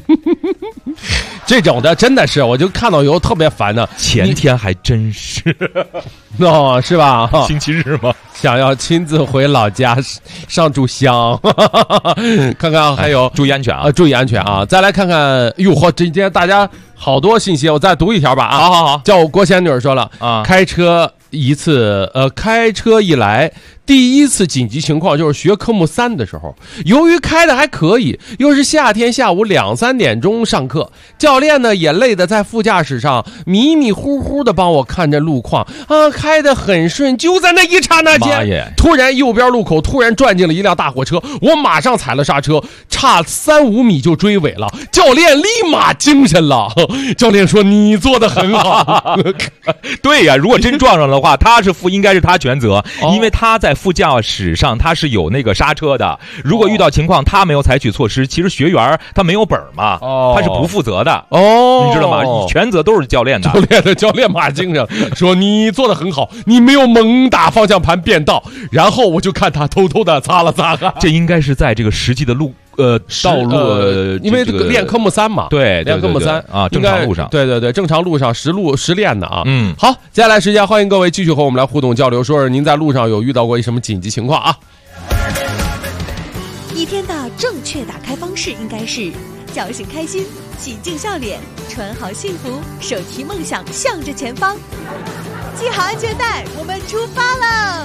这种的真的是，我就看到以后特别烦的。 前天还真是是吧？ 星期日吗？ 想要亲自回老家上炷香，看看还有注意安全啊！ 注意安全啊！再来看看，今天大家好多信息，我再读一条吧啊！ 好， 叫我郭仙女说了啊，开车以来。第一次紧急情况就是学科目3的时候，由于开的还可以，又是夏天下午2、3点钟上课，教练呢也累得在副驾驶上迷迷糊糊的帮我看着路况开得很顺。就在那一刹那间，突然右边路口突然转进了一辆大货车，我马上踩了刹车，差3、5米就追尾了。教练立马精神了，教练说你做得很好。 对呀，如果真撞上的话，应该是他全责，因为他在副驾驶上他是有那个刹车的，如果遇到情况他没有采取措施，其实学员他没有本嘛，他是不负责的你知道吗？全责都是教练的。 教练马精神说你做得很好，你没有猛打方向盘变道。然后我就看他偷偷的擦了擦汗， 这应该是在这个实际的道路， 因为这个练科目3嘛， 对， 练科目3 啊，正常路上， 对，正常路上实练的啊。好，接下来时间欢迎各位继续和我们来互动交流，说说您在路上有遇到过什么紧急情况啊？ 一天的正确打开方式应该是叫醒开心，洗净笑脸，穿好幸福，手提梦想向着前方，系好安全带，我们出发喽！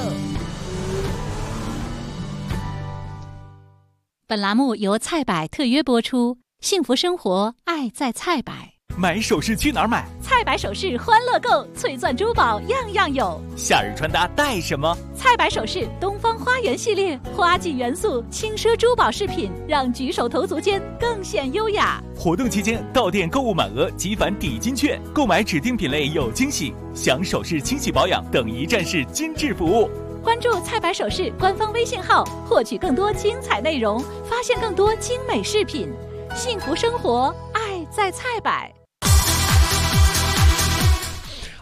本栏目由菜百特约播出，幸福生活，爱在菜百。 买首饰去哪儿买？ 菜百首饰欢乐购，翠钻珠宝样样有。 夏日穿搭带什么？ 菜百首饰东方花园系列，花季元素轻奢珠宝饰品，让举手投足间更显优雅。 活动期间到店购物满额即返抵金券，购买指定品类有惊喜，享首饰清洗保养等一站式精致服务。 关注菜百首饰官方微信号，获取更多精彩内容，发现更多精美饰品。幸福生活，爱在菜百。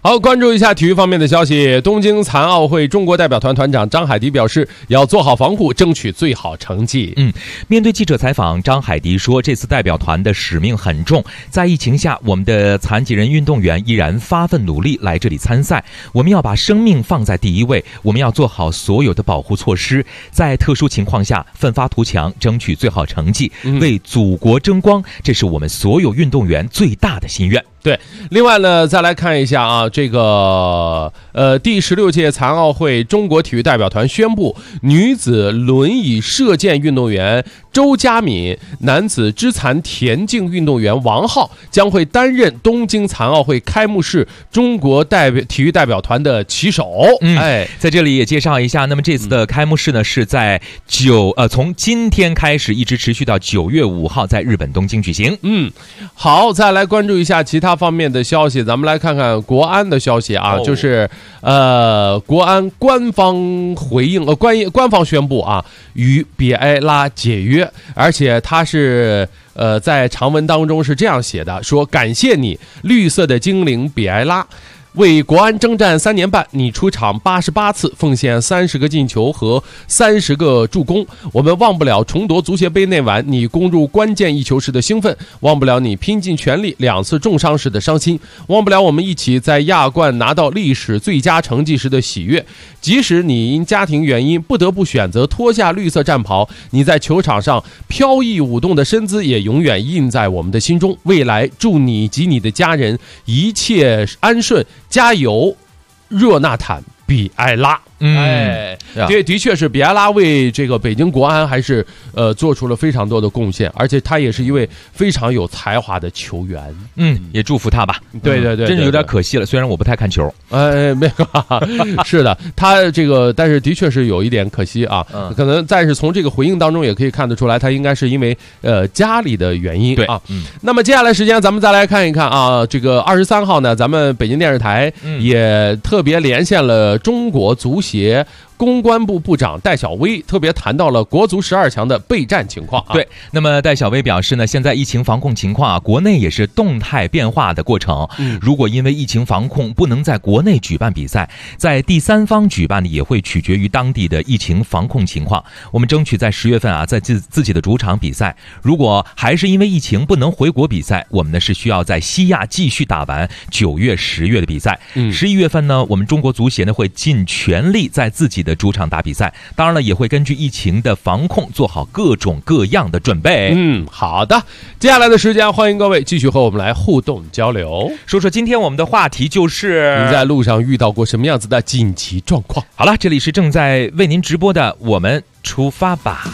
好，关注一下体育方面的消息。东京残奥会中国代表团团长张海迪表示，要做好防护，争取最好成绩。 面对记者采访，张海迪说，这次代表团的使命很重，在疫情下，我们的残疾人运动员依然发奋努力来这里参赛。我们要把生命放在第一位，我们要做好所有的保护措施，在特殊情况下奋发图强，争取最好成绩，为祖国争光，这是我们所有运动员最大的心愿。 对，另外呢，再来看一下啊，这个第16届残奥会中国体育代表团宣布，女子轮椅射箭运动员周佳敏、男子肢残田径运动员王浩将会担任东京残奥会开幕式中国体育代表团的旗手。 在这里也介绍一下，那么这次的开幕式呢是在从今天开始一直持续到9月5号在日本东京举行。 好，再来关注一下其他方面的消息，咱们来看看国安的消息啊，就是国安官方回应官方宣布啊，与比埃拉解约，而且他是在长文当中是这样写的，说感谢你绿色的精灵比埃拉，为国安征战3年半，你出场88次，奉献30个进球和30个助攻。我们忘不了重夺足协杯那晚你攻入关键一球时的兴奋，忘不了你拼尽全力2次重伤时的伤心，忘不了我们一起在亚冠拿到历史最佳成绩时的喜悦。即使你因家庭原因不得不选择脱下绿色战袍，你在球场上飘逸舞动的身姿也永远印在我们的心中。未来祝你及你的家人一切安顺，加油，热纳坦比埃拉。的确是比埃拉为这个北京国安还是做出了非常多的贡献，而且他也是一位非常有才华的球员。 也祝福他吧。 对， 真是有点可惜了，虽然我不太看球。 没有，是的，他这个但是的确是有一点可惜啊。可能但是从这个回应当中也可以看得出来，他应该是因为家里的原因啊。那么接下来时间咱们再来看一看啊，这个23号呢，咱们北京电视台也特别连线了中国足协公关部部长戴晓薇，特别谈到了国足12强的备战情况。 对，那么戴晓薇表示呢，现在疫情防控情况国内也是动态变化的过程。如果因为疫情防控不能在国内举办比赛，在第三方举办的也会取决于当地的疫情防控情况。我们争取在10月份在自己的主场比赛。如果还是因为疫情不能回国比赛，我们呢是需要在西亚继续打完9月、10月的比赛。11月份呢，我们中国足协呢会尽全力在自己的主场打比赛，当然了，也会根据疫情的防控做好各种各样的准备。 好的，接下来的时间，欢迎各位继续和我们来互动交流， 说说今天我们的话题就是你在路上遇到过什么样子的紧急状况。 好了，这里是正在为您直播的我们出发吧。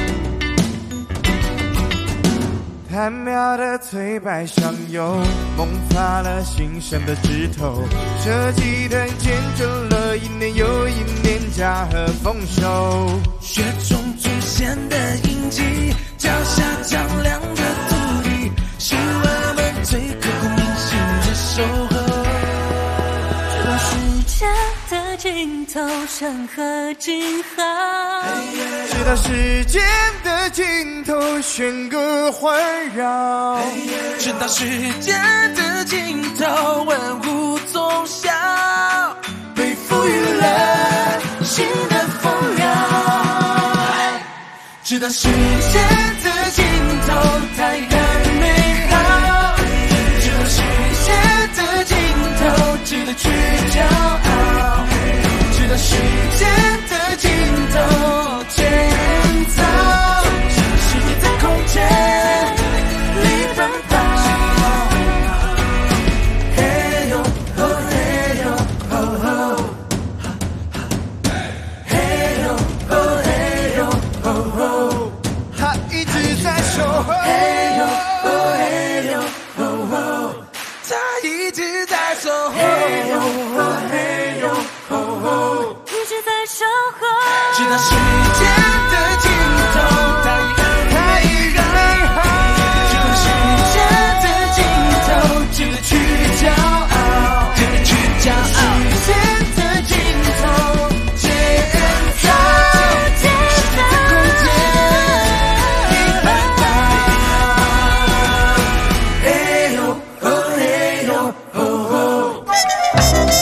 贪妙的翠白上游，萌发了新生的枝头，设计的见证了一年又一年假和丰收， 雪中出现的印记，脚下丈量的土地，是我们最刻骨铭心的守候。 直到世界的尽头，山河静好， 直到时间的尽头，弦歌环绕， 直到时间的尽头，万物总消，被赋予了新的丰饶。直到时间的尽头，太阳美好，直到时间的尽头，值得去骄傲，直到时间的尽头，建造世界的空间里奔跑。嘿呦哦嘿呦哦哦，嘿呦哦嘿呦哦哦， 他一直在守候。 嘿呦哦嘿呦哦哦，他一直在守候。嘿呦哦嘿呦哦哦， 一直在守候， 直到时间的尽头，太阳美好，直到时间的尽头，值得去骄傲，值得去骄傲。时间的尽头，建造世界的空间里奔跑。嘿呦哦嘿呦哦哦。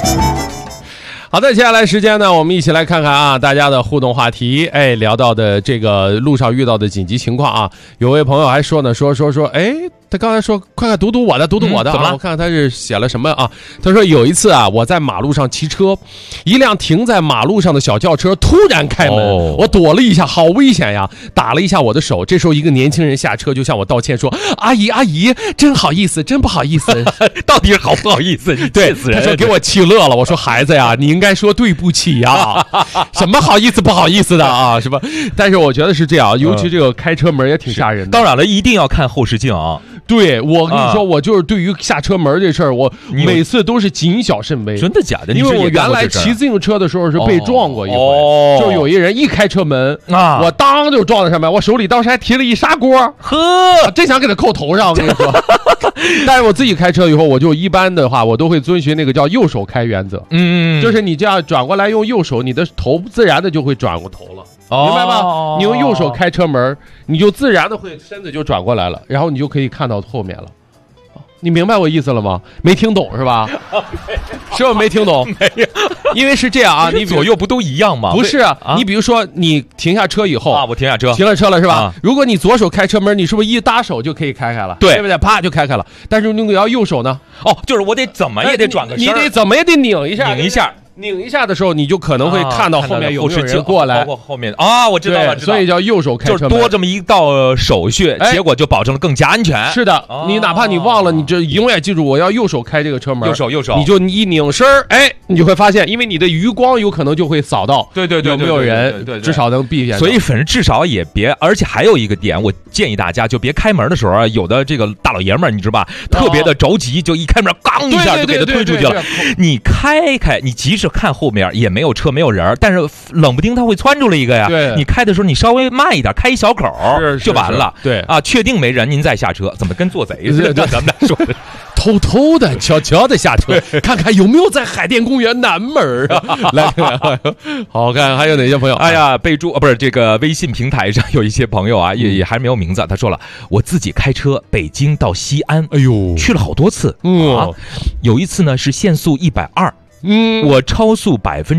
好的，接下来时间呢，我们一起来看看啊，大家的互动话题。哎，聊到的这个路上遇到的紧急情况啊，有位朋友还说呢，说，哎，他刚才说，快读读我的，怎么了？我看看他是写了什么啊？他说有一次啊，我在马路上骑车，一辆停在马路上的小轿车突然开门，我躲了一下，好危险呀，打了一下我的手。这时候一个年轻人下车就向我道歉说：“阿姨，真好意思，真不好意思。” 到底是好不好意思？你对， 气死人！ 他说给我气乐了。我说孩子呀，你应该说对不起呀，什么好意思不好意思的啊，是吧？但是我觉得是这样，尤其这个开车门也挺吓人的。 当然了，一定要看后视镜啊。 对，我跟你说，我就是对于下车门这事儿，我每次都是谨小慎微。 真的假的？ 因为我原来骑自行车的时候是被撞过一回，就有一人一开车门啊，我当就撞在上面，我手里当时还提了一砂锅，真想给他扣头上。我跟你说，但是我自己开车以后，我就一般的话，我都会遵循那个叫右手开原则。就是你这样转过来用右手，你的头自然的就会转过头了。明白吗？你用右手开车门，你就自然的会身子就转过来了，然后你就可以看到后面了。你明白我意思了吗？没听懂是吧？是不是没听懂？ 没有， 因为是这样啊，你左右不都一样吗？ 不是啊，你比如说你停下车以后啊，我停了车了是吧？如果你左手开车门，你是不是一搭手就可以开了？对不对？啪就开了。但是如果要右手呢？ 哦，就是我得怎么也得转个身， 你得怎么也得拧一下。拧一下的时候，你就可能会看到后面有没有人过来， 包括后面啊，我知道了， 所以叫右手开车门， 就是多这么一道手续，结果就保证了更加安全。 是的，你哪怕你忘了，你就永远记住我要右手开这个车门， 右手， 你就一拧身，哎，你就会发现，因为你的余光有可能就会扫到， 对， 有没有人，至少能避免。 所以反正至少也别，而且还有一个点，我建议大家就别开门的时候啊，有的这个大老爷们儿，你知道吧，特别的着急，就一开门，刚一下就给他推出去了。你开，你即使看后面也没有车没有人，但是冷不丁他会窜出来一个呀。 对， 你开的时候你稍微慢一点，开一小口就完了。 对啊， 确定没人您再下车，怎么跟做贼似的？咱们俩说的， 偷偷的、悄悄的下车，看看有没有在海淀公园南门啊。来，好看，还有哪些朋友？ 哎呀，备注不是这个微信平台上有一些朋友啊，也还没有名字。他说了，我自己开车北京到西安，哎呦，去了好多次。有一次呢是限速120。我超速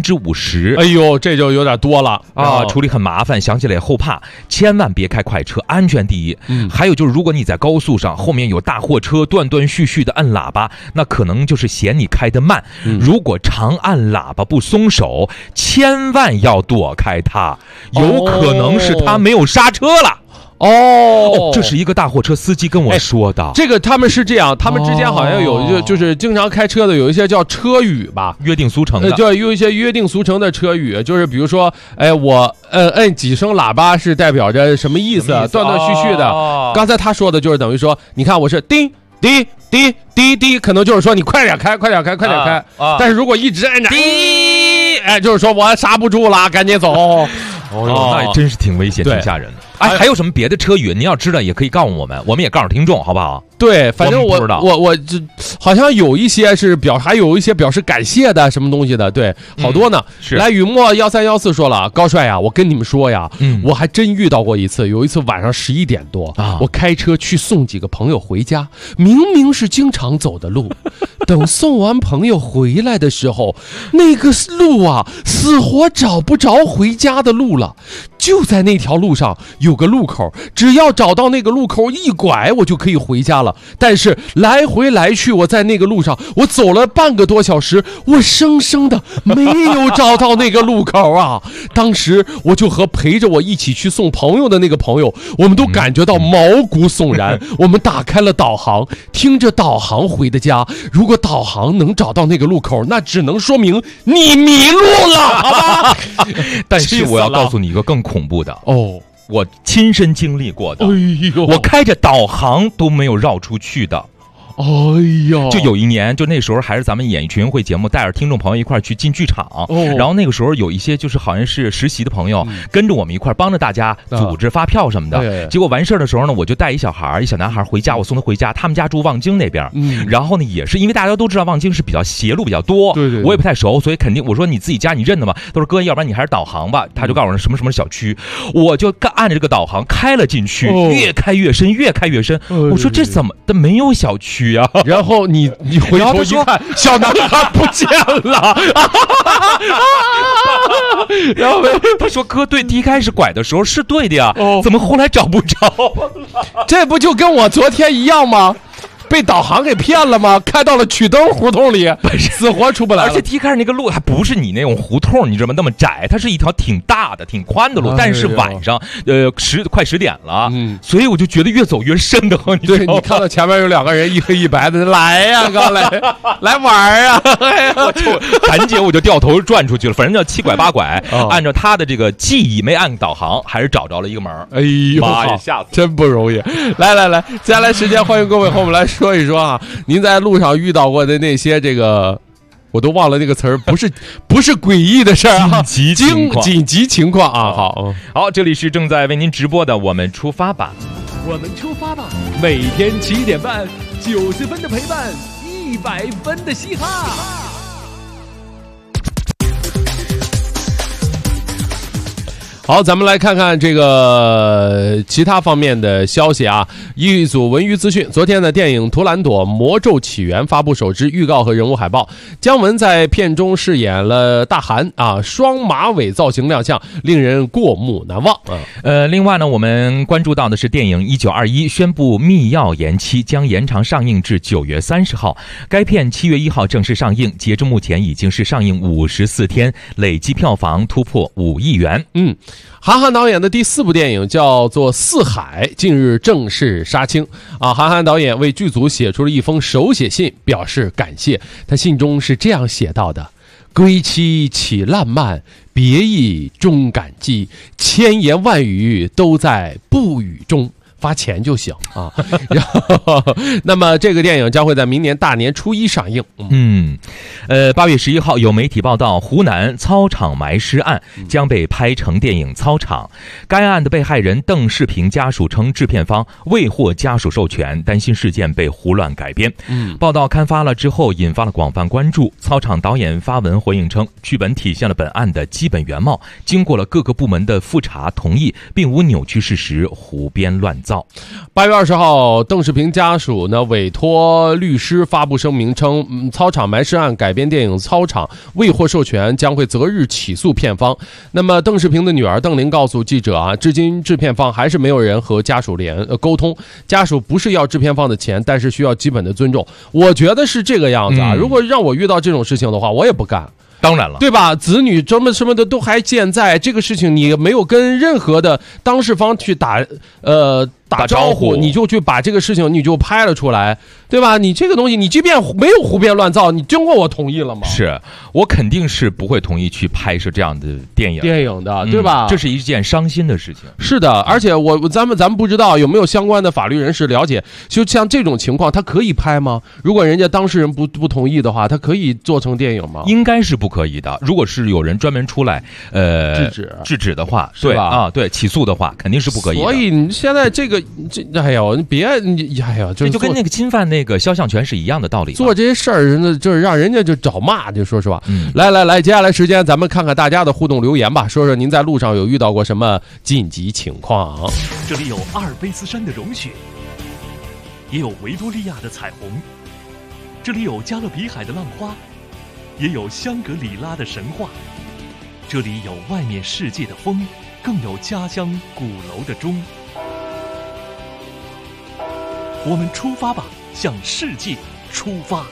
50%， 哎呦，这就有点多了啊！处理很麻烦，想起来也后怕，千万别开快车，安全第一。还有就是，如果你在高速上，后面有大货车断断续续的按喇叭，那可能就是嫌你开得慢。如果长按喇叭不松手，千万要躲开它，有可能是他没有刹车了。这是一个大货车司机跟我说的。 这个他们是这样，他们之间好像有就是经常开车的有一些叫车语吧， 约定俗成的， 就有一些约定俗成的车语，就是比如说，哎，我摁几声喇叭是代表着什么意思？断断续续的。刚才他说的就是等于说，你看我是叮滴滴滴滴，可能就是说你快点开。但是如果一直按着滴，哎，就是说我刹不住了，赶紧走。 那也真是挺危险，挺吓人的。哎，还有什么别的车语？您要知道也可以告诉我们，我们也告诉听众，好不好？ 对，反正我这好像有一些是还有一些表示感谢的什么东西的，对，好多呢。来，雨墨1314说了，高帅呀，我跟你们说呀，我还真遇到过一次，有一次晚上11点多，我开车去送几个朋友回家，明明是经常走的路，等送完朋友回来的时候，那个路啊，死活找不着回家的路了。就在那条路上有个路口，只要找到那个路口一拐，我就可以回家了。但是来回来去，我在那个路上，我走了半个多小时，我生生的没有找到那个路口啊！当时我就和陪着我一起去送朋友的那个朋友，我们都感觉到毛骨悚然。我们打开了导航，听着导航回的家。如果导航能找到那个路口，那只能说明你迷路了，好吧？ 但是我要告诉你一个更恐怖的我亲身经历过的。我开着导航都没有绕出去的。 哎呀， 就有一年，就那时候还是咱们演艺群英会节目，带着听众朋友一块去进剧场，然后那个时候有一些就是好像是实习的朋友跟着我们一块帮着大家组织发票什么的。结果完事的时候呢，我就带一小男孩回家，我送他回家，他们家住望京那边。然后呢，也是因为大家都知道望京是比较斜路比较多，对，我也不太熟，所以肯定我说你自己家你认得吗？都是哥，要不然你还是导航吧。他就告诉我什么什么小区，我就按着这个导航开了进去，越开越深，越开越深。我说这怎么的没有小区？ 区呀。 然后你回头一看，小男孩不见了。 然后他说：“哥，对，第一开始拐的时候是对的呀，怎么后来找不着？ 这不就跟我昨天一样吗？”被导航给骗了吗？开到了曲灯胡同里，死活出不来了。 而且第一开始那个路还不是你那种胡同，你知道吗？那么窄，它是一条挺大的、挺宽的路。但是晚上，快10点了，所以我就觉得越走越瘆得慌。 对，你看到前面有2个人，一黑一白的，来呀，刚来玩啊！ 赶紧我就掉头转出去了，反正叫7拐8拐，按照他的这个记忆，没按导航，还是找着了一个门。 哎呦妈呀，吓死！真不容易。来，接下来时间，欢迎各位和我们来说一说啊，您在路上遇到过的那些这个，我都忘了那个词儿，不是诡异的事儿啊，紧急情况啊。 好，这里是正在为您直播的，我们出发吧， 我们出发吧，每天7点半，90分的陪伴，100分的嘻哈。 好，咱们来看看这个其他方面的消息啊。一组文娱资讯，昨天的电影《图兰朵：魔咒起源》发布首支预告和人物海报，姜文在片中饰演了大韩啊，双马尾造型亮相，令人过目难忘。 另外呢，我们关注到的是电影《1921》宣布密钥延期，将延长上映至9月30号。该片7月1号正式上映，截至目前已经是上映54天，累计票房突破5亿元。 韩寒导演的第4部电影叫做《四海》，近日正式杀青啊！韩寒导演为剧组写出了一封手写信，表示感谢。他信中是这样写到的：归期岂烂漫，别意终感激，千言万语都在不语中。发钱就行啊。然后，那么这个电影将会在明年大年初1上映。 8月11号有媒体报道，湖南操场埋尸案将被拍成电影《操场》。该案的被害人邓世平家属称，制片方未获家属授权，担心事件被胡乱改编。报道刊发了之后，引发了广泛关注。操场导演发文回应称，剧本体现了本案的基本原貌，经过了各个部门的复查同意，并无扭曲事实、胡编乱造。 8月20号，邓世平家属呢委托律师发布声明称，操场埋尸案改编电影《操场》未获授权，将会择日起诉片方。那么邓世平的女儿邓玲告诉记者啊，至今制片方还是没有人和家属沟通，家属不是要制片方的钱，但是需要基本的尊重。我觉得是这个样子啊，如果让我遇到这种事情的话，我也不干。 当然了， 对吧？子女什么的都还健在，这个事情你没有跟任何的当事方去打招呼，你就去把这个事情你就拍了出来，对吧？你这个东西，你即便没有胡编乱造，你经过我同意了吗？ 是我肯定是不会同意去拍摄这样的电影的，对吧？ 这是一件伤心的事情。 是的，而且咱们不知道有没有相关的法律人士了解，就像这种情况，他可以拍吗？如果人家当事人不同意的话，他可以做成电影吗？ 应该是不可以的。如果是有人专门出来制止的话，对啊，对，起诉的话，肯定是不可以的。 所以你现在哎呦，你别，哎呀， 就跟那个侵犯那个肖像权是一样的道理。 做这些事儿，就是让人家就找骂，就说实话。来，接下来时间咱们看看大家的互动留言吧，说说您在路上有遇到过什么紧急情况。 这里有阿尔卑斯山的融雪，也有维多利亚的彩虹，这里有加勒比海的浪花，也有香格里拉的神话，这里有外面世界的风，更有家乡鼓楼的钟。我们出发吧，向世界出发。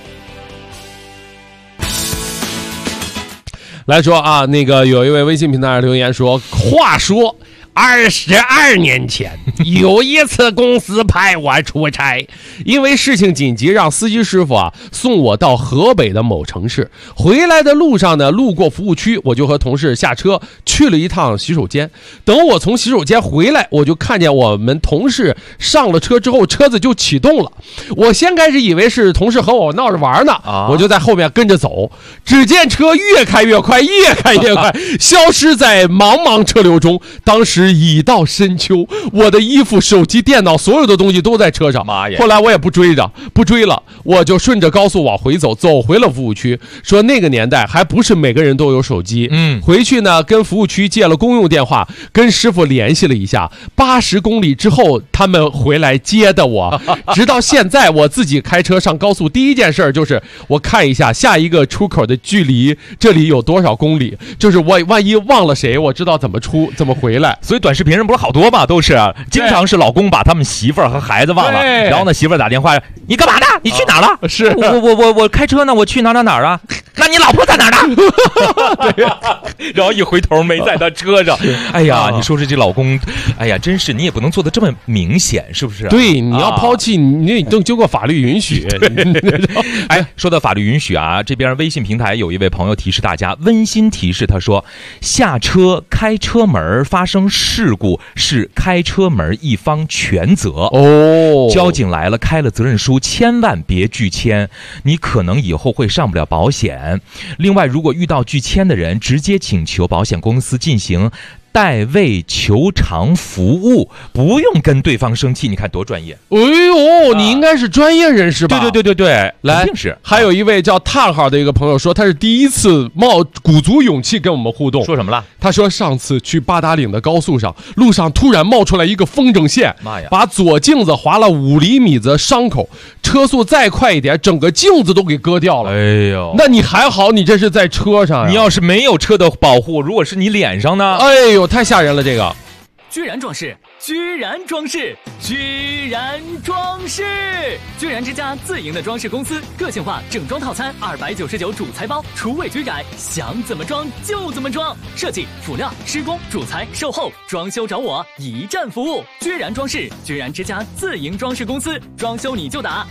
来说啊，那个有一位微信平台上留言说，话说22年前有一次公司派我出差，因为事情紧急，让司机师傅送我到河北的某城市。回来的路上呢，路过服务区，我就和同事下车去了一趟洗手间。等我从洗手间回来，我就看见我们同事上了车之后，车子就启动了。我先开始以为是同事和我闹着玩呢，我就在后面跟着走。只见车越开越快，越开越快，消失在茫茫车流中。当时已到深秋，我的衣衣服、手机、电脑，所有的东西都在车上。 妈呀！ 后来我也不追了，我就顺着高速往回走回了服务区。说那个年代还不是每个人都有手机。回去呢，跟服务区借了公用电话，跟师傅联系了一下。80公里之后，他们回来接的我。直到现在，我自己开车上高速，第一件事就是我看一下下一个出口的距离，这里有多少公里。就是我万一忘了谁，我知道怎么回来。 所以短视频上不是好多嘛，都是经常是老公把他们媳妇儿和孩子忘了，然后呢媳妇儿打电话，你干嘛呢？你去哪儿了？ 是我开车呢，我去哪儿啊？那你老婆在哪儿呢？对，然后一回头没在他车上。哎呀，你说这老公，哎呀，真是你也不能做的这么明显，是不是？ 对，你要抛弃，你都经过法律允许。 哎，说到法律允许啊，这边微信平台有一位朋友提示大家，温馨提示，他说下车开车门发生事故是开车门一方全责哦。交警来了，开了责任书，千万别拒签，你可能以后会上不了保险。另外，如果遇到拒签的人，直接请求保险公司进行代位求偿服务，不用跟对方生气。你看多专业！ 哎呦，你应该是专业人士吧？ 对， 来， 是。 还有一位叫叹号的一个朋友说，他是第一次鼓足勇气跟我们互动。 说什么了？ 他说上次去八达岭的高速上，路上突然冒出来一个风筝线， 妈呀， 把左镜子划了5厘米的伤口，车速再快一点，整个镜子都给割掉了。 哎呦， 那你还好，你这是在车上呀。 你要是没有车的保护，如果是你脸上呢？ 哎呦，太吓人了这个。 居然装饰，居然装饰，居然装饰！居然之家自营的装饰公司，个性化整装套餐299主材包，厨卫居改，想怎么装就怎么装。设计、辅料、施工、主材、售后、装修找我，一站服务。居然装饰，居然之家自营装饰公司，装修你就打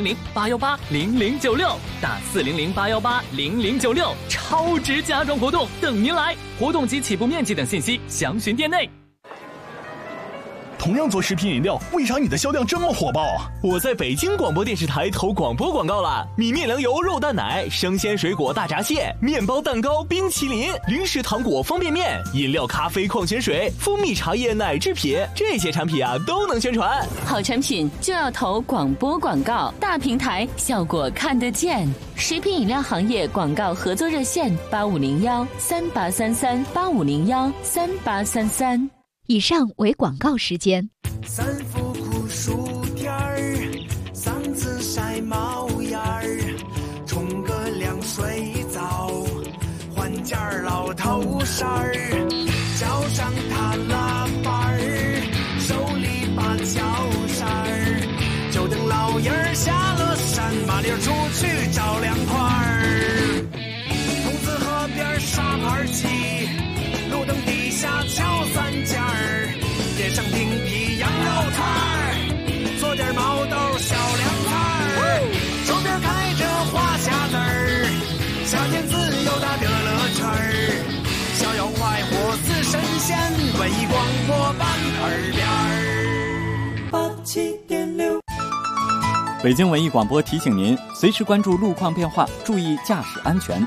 400-818-0096，打400-818-0096，超值家装活动等您来，活动及起步面积等信息详询店内。 同样做食品饮料，为啥你的销量这么火爆啊？ 我在北京广播电视台投广播广告了，米面粮油肉蛋奶、生鲜水果大闸蟹、面包蛋糕、冰淇淋、零食糖果方便面、饮料咖啡矿泉水、蜂蜜茶叶奶制品，这些产品啊都能宣传。 好产品就要投广播广告，大平台效果看得见。食品饮料行业广告合作热线8501-3833-8501-3833。 以上为广告时间。 三伏酷暑天儿，嗓子晒冒烟儿，冲个凉水澡，换件老头衫儿，脚上踏拉板儿，手里把脚扇儿，就等老爷儿下了山，麻溜出去找凉快儿。筒子河边沙盘棋，路灯底下敲三尖儿，点上冰皮羊肉串儿，做点毛豆小凉菜儿，手边开着花匣子儿，夏天自由打得乐圈儿，逍遥快活似神仙，文艺广播版耳边儿87.6。 北京文艺广播提醒您，随时关注路况变化，注意驾驶安全。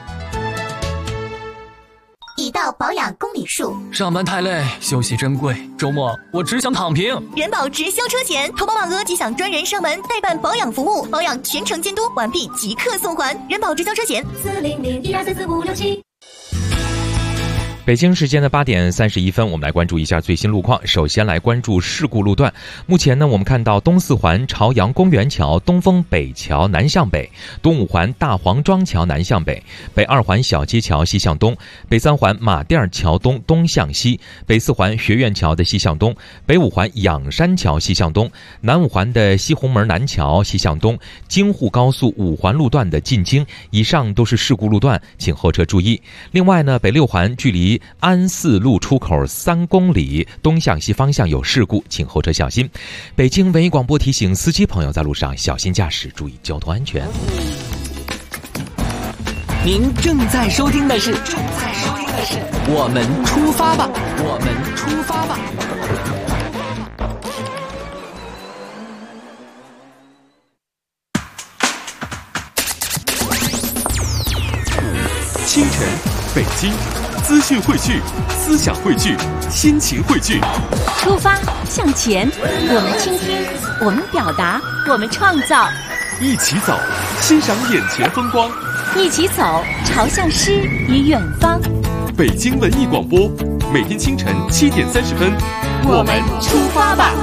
已到保养公里数， 上班太累，休息珍贵，周末我只想躺平。 人保直销车险，投保满额即享专人上门代办保养服务，保养全程监督，完毕即刻送还。人保直销车险400-1234567。 北京时间的8点31分，我们来关注一下最新路况。首先来关注事故路段。目前呢，我们看到东四环朝阳公园桥东风北桥南向北，东五环大黄庄桥南向北，北二环小街桥西向东，北三环马甸桥东东向西，北四环学院桥的西向东，北五环仰山桥西向东，南五环的西红门南桥西向东，京沪高速五环路段的进京。以上都是事故路段，请后车注意。另外呢，北六环距离安四路出口3公里，东向西方向有事故，请后车小心。北京文艺广播提醒司机朋友在路上小心驾驶，注意交通安全。 您正在收听的是我们出发吧，我们出发吧。 清晨，北京资讯汇聚，思想汇聚，心情汇聚。 出发向前，我们倾听，我们表达，我们创造。 一起走，欣赏眼前风光。 一起走，朝向诗与远方。 北京文艺广播，每天清晨7点30分， 我们出发吧。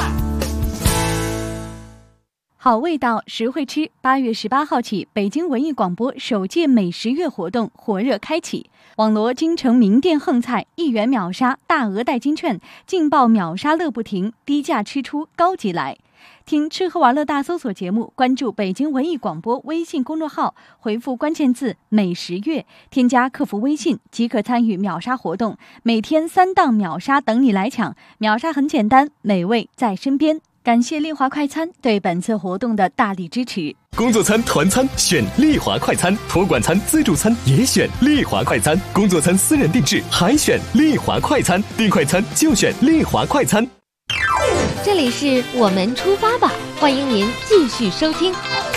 好味道，实惠吃。8月18号起，北京文艺广播首届美食月活动火热开启，网罗京城名店横菜，1元秒杀，大额代金券，劲爆秒杀乐不停，低价吃出高级来。听吃喝玩乐大搜索节目，关注北京文艺广播微信公众号，回复关键字美食月，添加客服微信即可参与秒杀活动，每天3档秒杀等你来抢。秒杀很简单，美味在身边。感谢丽华快餐对本次活动的大力支持。 工作餐、团餐选丽华快餐，托管餐、自助餐也选丽华快餐，工作餐私人定制还选丽华快餐，订快餐就选丽华快餐。 这里是我们出发吧，欢迎您继续收听。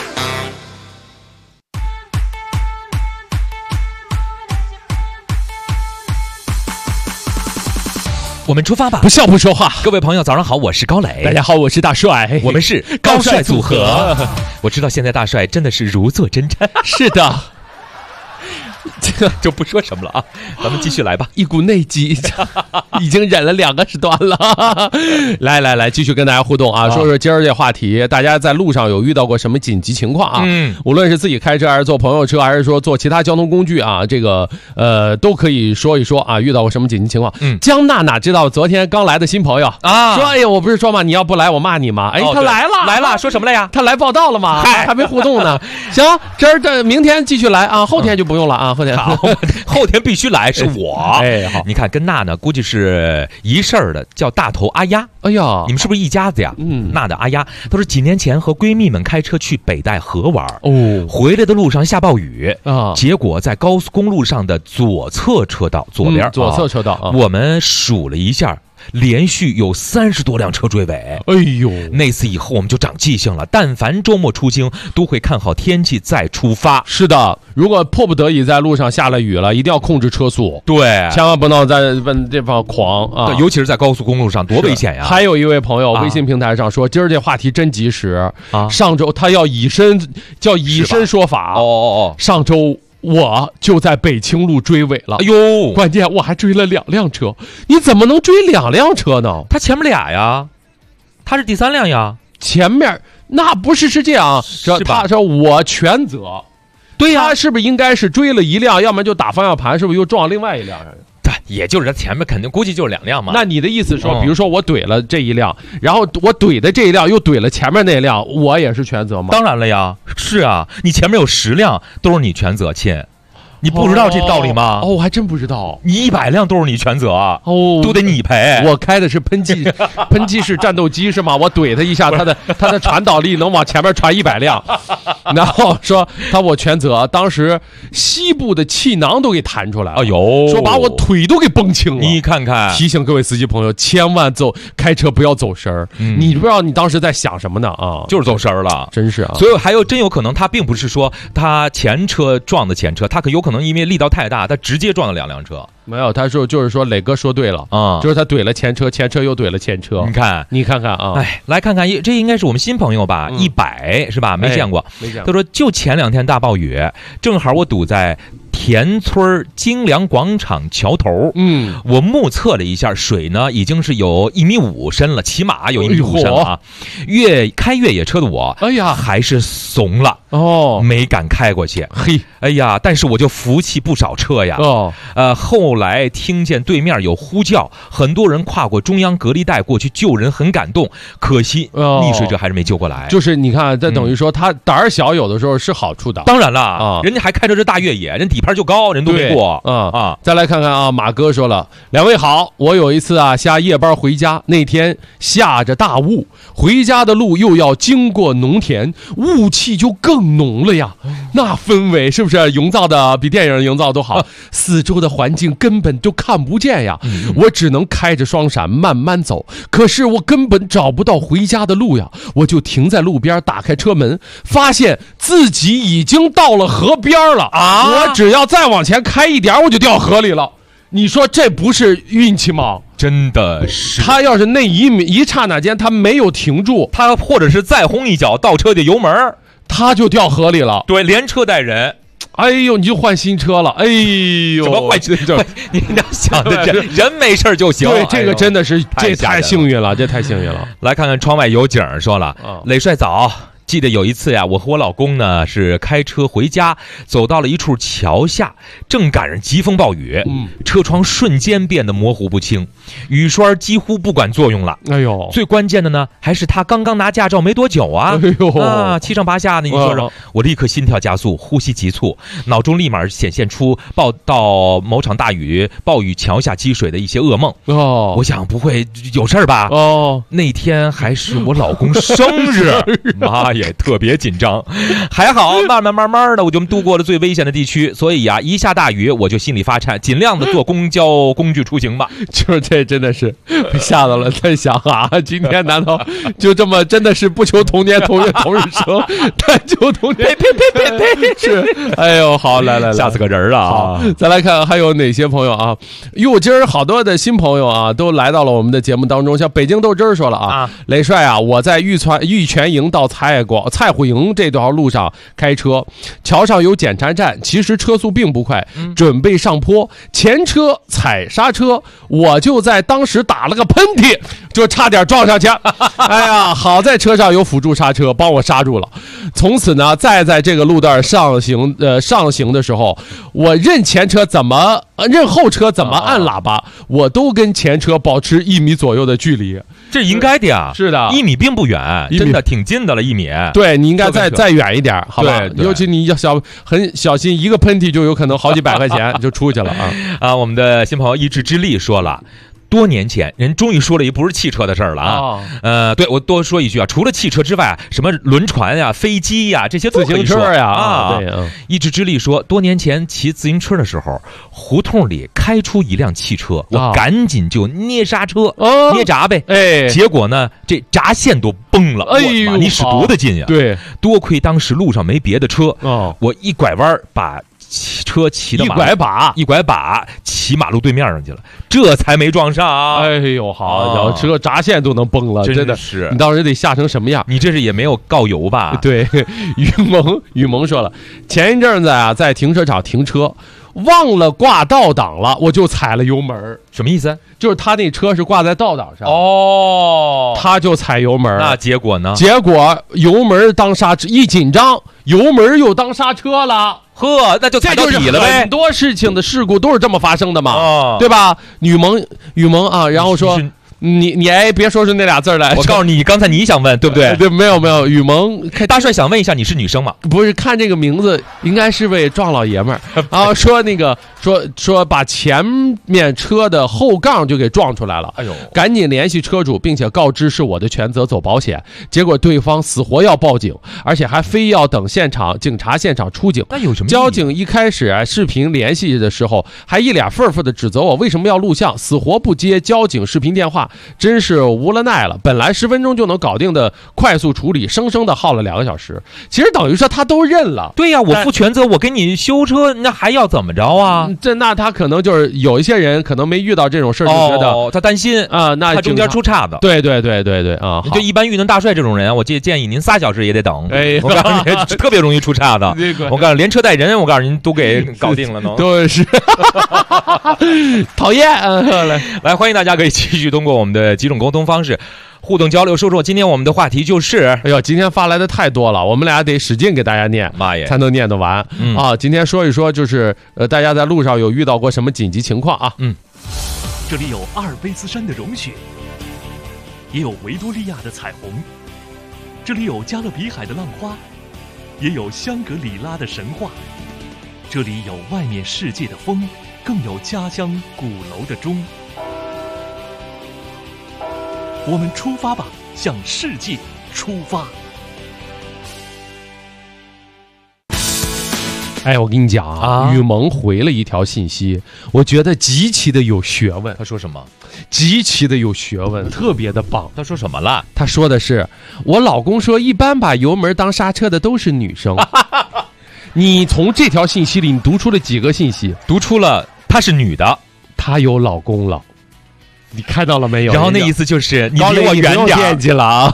我们出发吧， 不笑不说话。 各位朋友，早上好，我是高磊。 大家好，我是大帅。 我们是高帅组合。我知道现在大帅真的是如坐针毡。 是的。 这个就不说什么了啊，咱们继续来吧。 一股内急，已经忍了2个时段了。来，继续跟大家互动啊，说说今儿这话题。大家在路上有遇到过什么紧急情况啊？无论是自己开车，还是坐朋友车，还是说坐其他交通工具啊，这个都可以说一说啊，遇到过什么紧急情况。江娜娜知道昨天刚来的新朋友啊，说哎呀，我不是说嘛，你要不来我骂你吗？哎，他来了， 说什么了呀？ 他来报道了吗？还没互动呢。行，这明天继续来啊，后天就不用了啊。 后天必须来，是我。 哎，好， 你看跟娜娜估计是一事儿的，叫大头阿丫。 哎呀， 你们是不是一家子呀？娜的阿丫都是几年前和闺蜜们开车去北戴河玩，回来的路上下暴雨啊，结果在高速公路上的左侧车道左边， 左侧车道， 我们数了一下。连续有30多辆车追尾， 哎呦！ 那次以后我们就长记性了，但凡周末出行都会看好天气再出发。 是的，如果迫不得已在路上下了雨了，一定要控制车速， 对， 千万不能在地方狂啊！ 尤其是在高速公路上，多危险呀！ 还有一位朋友微信平台上说，今儿这话题真及时啊！上周他要以身说法上周。我就在北清路追尾了，哎呦！关键我还追了2辆车，你怎么能追2辆车呢？ 他前面俩呀，他是第3辆呀。 前面那不是这样，他说我全责， 对呀， 他是不是应该是追了1辆，要么就打方向盘，是不是又撞另外1辆上？ 对，也就是他前面肯定估计就是2辆嘛。 那你的意思说，比如说我怼了这1辆，然后我怼的这1辆又怼了前面那辆，我也是全责吗？ 当然了呀，是啊，你前面有10辆都是你全责，亲。你不知道这道理吗？ 我还真不知道。 你100辆都是你全责都得你赔。 我开的是喷气式战斗机是吗？我怼他一下，他的传导力能往前面传100辆，然后说我全责。当时膝部的气囊都给弹出来了，哎呦，说把我腿都给崩青了。 你看看， 提醒各位司机朋友，千万开车不要走神儿。你不知道你当时在想什么呢啊？ 就是走神儿了， 真是啊。 所以真有可能他并不是说他前车撞的前车，他有可能因为力道太大，他直接撞了2辆车。 没有，他说就是说磊哥说对了啊，就是他怼了前车，前车又怼了前车。你看看啊， 哎，来看看，这应该是我们新朋友吧？100是吧？没见过， 没见过。 他说就前2天大暴雨，正好我堵在田村精良广场桥头，我目测了一下，水呢已经是有1.5米深了，起码有1.5米深了啊。开越野车的我，哎呀，还是怂了没敢开过去。 嘿， 哎呀，但是我就服气不少车呀。后来听见对面有呼叫，很多人跨过中央隔离带过去救人，很感动。可惜溺水者还是没救过来。 就是你看，这等于说他胆儿小，有的时候是好处的。 当然了，人家还开着这大越野，人底盘就高，人都没过。 再来看看啊，马哥说了，2位好，我有一次啊下夜班回家，那天下着大雾，回家的路又要经过农田，雾气就更浓了呀。那氛围是不是营造的比电影营造都好？四周的环境根本就看不见呀，我只能开着双闪慢慢走，可是我根本找不到回家的路呀，我就停在路边，打开车门，发现自己已经到了河边了啊！我只要再往前开一点，我就掉河里了。 你说这不是运气吗？ 真的是， 他要是那一刹那间他没有停住， 他或者是再轰一脚倒车的油门， 他就掉河里了。 对，连车带人。 哎呦，你就换新车了。哎呦， 什么坏车？你俩想的人没事就行。 对，这个真的是这太幸运了，这太幸运了。 来看看窗外有景说了，磊帅早。记得有一次呀，我和我老公呢是开车回家，走到了一处桥下，正赶上疾风暴雨，车窗瞬间变得模糊不清，雨刷几乎不管作用了。 哎呦， 最关键的呢，还是他刚刚拿驾照没多久啊！ 哎呦啊，七上八下呢，你说说，我立刻心跳加速，呼吸急促，脑中立马显现出报道某场大雨暴雨桥下积水的一些噩梦。 哦， 我想不会有事儿吧？ 哦， 那天还是我老公生日，妈也特别紧张，还好慢慢的我就度过了最危险的地区，所以啊，一下大雨我就心里发颤，尽量的坐公交工具出行吧。 就是这真的是被吓到了，在想啊，今天难道就这么真的是不求同年同月同日生，但求同年？呸！是，哎呦，好，来， 吓死个人了啊！ 再来看还有哪些朋友啊？哟，今儿好多的新朋友啊，都来到了我们的节目当中。像北京豆汁说了啊，磊帅啊，我在玉泉营到菜户营这条路上开车，桥上有检查站，其实车速并不快，准备上坡，前车踩刹车，我就在当时打了个喷嚏，就差点撞上去。哎呀，好在车上有辅助刹车帮我刹住了。从此呢，再在这个路段上行的时候，我认后车怎么按喇叭，我都跟前车保持1米左右的距离。 这应该的呀， 是的 ，1米并不远，真的挺近的了，1米。 对，你应该再远一点，好吧？尤其你要很小心，一个喷嚏就有可能好几百块钱就出去了啊！ 啊，我们的新朋友意志之力说了。多年前，人终于说了一不是汽车的事儿了啊！对，我多说一句啊，除了汽车之外，什么轮船呀、飞机呀，这些都可以说自行车呀啊。对，意志之力说，多年前骑自行车的时候，胡同里开出一辆汽车，我赶紧就捏刹车，捏闸呗。哎，结果呢，这闸线都崩了。哎呦，你使多大劲呀？ 对， 多亏当时路上没别的车，我一拐弯把车骑到一拐把骑马路对面上去了，这才没撞上。 哎呦，好家伙，车闸线都能崩了，真的是， 你到时得吓成什么样？ 你这是也没有告油吧？ 对，雨萌说了，前一阵子啊，在停车场停车，忘了挂倒档了，我就踩了油门。 什么意思？ 就是他那车是挂在倒档上，他就踩油门。 那结果呢？ 结果油门当刹车，一紧张，油门又当刹车了。 呵，那就踩到底了呗。 很多事情的事故都是这么发生的嘛，对吧？雨萌啊，然后说你哎，别说是那俩字来。 我告诉你，刚才你想问对不对？ 对，没有，雨萌大帅想问一下，你是女生吗？ 不是，看这个名字应该是位壮老爷们儿啊。说那个说把前面车的后杠就给撞出来了。哎呦，赶紧联系车主，并且告知是我的全责，走保险。结果对方死活要报警，而且还非要等警察现场出警。 那有什么？ 交警一开始视频联系的时候，还一脸愤的指责我为什么要录像，死活不接交警视频电话。真是无了奈了，本来10分钟就能搞定的快速处理，生生的耗了2个小时。其实等于说他都认了。 对呀，我负全责，我给你修车，那还要怎么着啊？ 那他可能就是有一些人可能没遇到这种事儿，就觉得他担心啊，那他中间出岔子。 对啊， 就一般遇到大帅这种人，我建议您3小时也得等。哎，我告诉你，特别容易出岔子。我告诉你，连车带人，我告诉您都给搞定了呢。 对，是讨厌。 来，欢迎大家可以继续通过我们的几种沟通方式互动交流。说今天我们的话题就是， 哎呦，今天发来的太多了，我们俩得使劲给大家念， 妈耶， 才能念得完啊！今天说一说，就是大家在路上有遇到过什么紧急情况啊？ 这里有阿尔卑斯山的融雪，也有维多利亚的彩虹，这里有加勒比海的浪花，也有香格里拉的神话，这里有外面世界的风，更有家乡鼓楼的钟。我们出发吧，向世界出发。 哎，我跟你讲啊，雨萌回了一条信息，我觉得极其的有学问。 他说什么？ 极其的有学问，特别的棒。 他说什么了？ 他说的是，我老公说一般把油门当刹车的都是女生。你从这条信息里，你读出了几个信息？ 读出了她是女的。 她有老公了，你看到了没有？ 然后那意思就是你离我远点， 惦记了啊！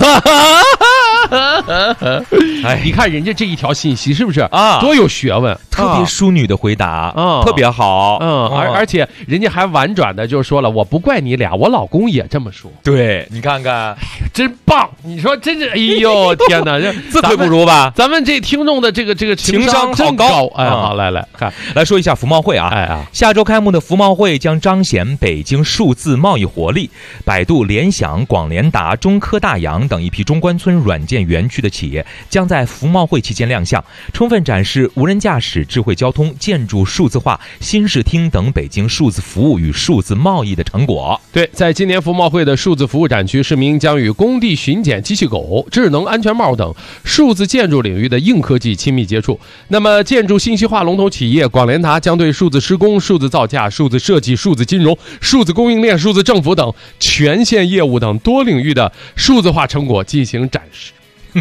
哎，你看人家这一条信息是不是啊？多有学问， 特别淑女的回答，特别好， 而且人家还婉转的就说了，我不怪你俩，我老公也这么说。 对，你看看， 真棒！你说真是，哎呦天哪，这自愧不如吧？ 咱们这听众的这个情商真高。哎，好，来看， 来说一下服贸会啊，下周开幕的服贸会将彰显北京数字贸易活力。百度、联想、广联达、中科大洋等一批中关村软件园区的企业将在服贸会期间亮相，充分展示无人驾驶、智慧交通、建筑数字化、新视听等北京数字服务与数字贸易的成果。 对，在今年服贸会的数字服务展区，市民将与工地巡检机器狗、智能安全帽等数字建筑领域的硬科技亲密接触。那么，建筑信息化龙头企业广联达将对数字施工、数字造价、数字设计、数字金融、数字供应链、数字政府等全线业务等多领域的数字化成果进行展示。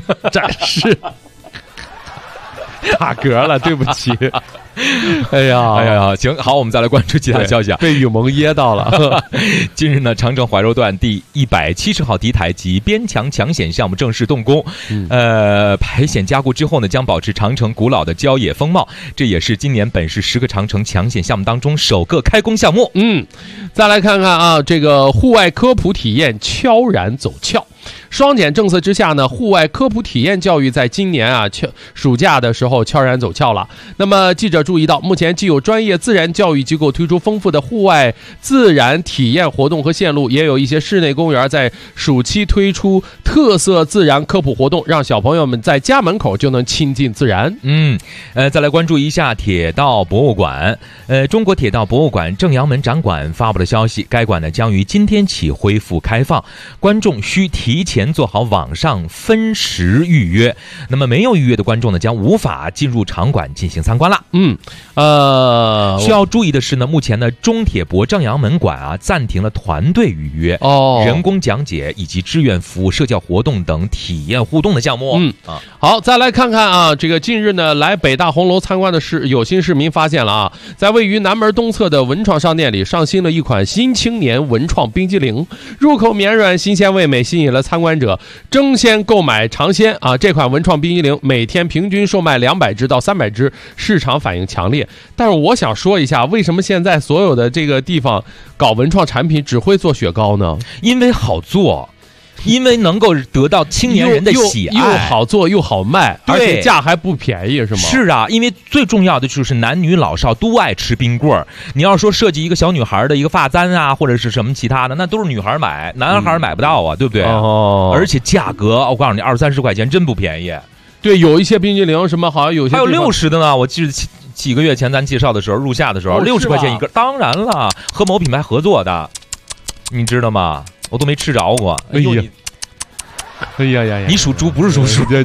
打嗝了，对不起。哎呀， 行，好，我们再来关注其他消息啊。 被雨蒙噎到了。 近日呢，长城怀柔段第170号堤台及边墙抢险项目正式动工。排险加固之后呢，将保持长城古老的郊野风貌。这也是今年本市10个长城抢险项目当中首个开工项目。 再来看看啊，这个户外科普体验悄然走俏。双减政策之下呢，户外科普体验教育在今年暑假的时候悄然走俏了。那么记者注意到，目前既有专业自然教育机构推出丰富的户外自然体验活动和线路，也有一些室内公园在暑期推出特色自然科普活动，让小朋友们在家门口就能亲近自然。 再来关注一下铁道博物馆。中国铁道博物馆正阳门展馆发布的消息，该馆呢将于今天起恢复开放，观众需提前做好网上分时预约。那么没有预约的观众呢，将无法进入场馆进行参观了。需要注意的是呢，目前呢中铁博正阳门馆暂停了团队预约、人工讲解以及志愿服务、社交活动等体验互动的项目。 好，再来看看啊，这个近日呢来北大红楼参观的有心市民发现了啊，在位于南门东侧的文创商店里上新了一款新青年文创冰激凌，入口绵软，新鲜味美，吸引了参观者争先购买尝鲜啊！这款文创冰激凌每天平均售卖200只到300只，市场反应强烈。但是我想说一下，为什么现在所有的这个地方搞文创产品只会做雪糕呢？ 因为好做，因为能够得到青年人的喜爱， 又好做又好卖，而且价还不便宜，是吗？ 是啊，因为最重要的就是男女老少都爱吃冰棍儿。你要说设计一个小女孩的一个发簪啊，或者是什么其他的，那都是女孩买，男孩买不到啊，对不对？而且价格，我告诉你，20-30块钱真不便宜。 对，有一些冰激凌什么好像有些还有60的呢，我记得几个月前咱介绍的时候，入夏的时候60块钱一根。当然了，和某品牌合作的，你知道吗？我都没吃着过。 哎呀， 你属猪不是属鼠？ 对，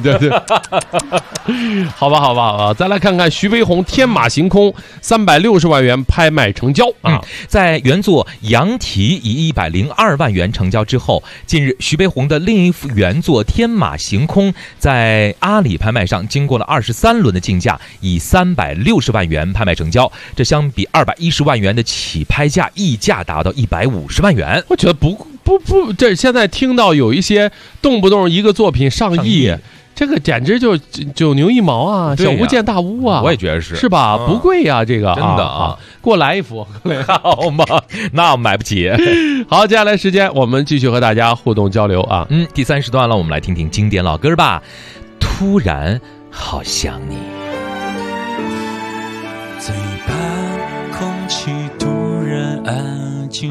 好吧，再来看看徐悲鸿天马行空360万元拍卖成交啊！ 在原作《羊蹄》以102万元成交之后，近日徐悲鸿的另一幅原作《天马行空》在阿里拍卖上经过了23轮的竞价，以360万元拍卖成交。这相比210万元的起拍价，溢价达到150万元。 我觉得不，这现在听到有一些动不动一个作品上亿，这个简直就九牛一毛啊，小巫见大巫啊！ 我也觉得是吧？不贵呀，这个真的啊！ 给我来一幅， 好吗？那我买不起。 好，接下来时间我们继续和大家互动交流啊。 第3时段了，我们来听听经典老歌吧。突然好想你。 最怕空气突然安静，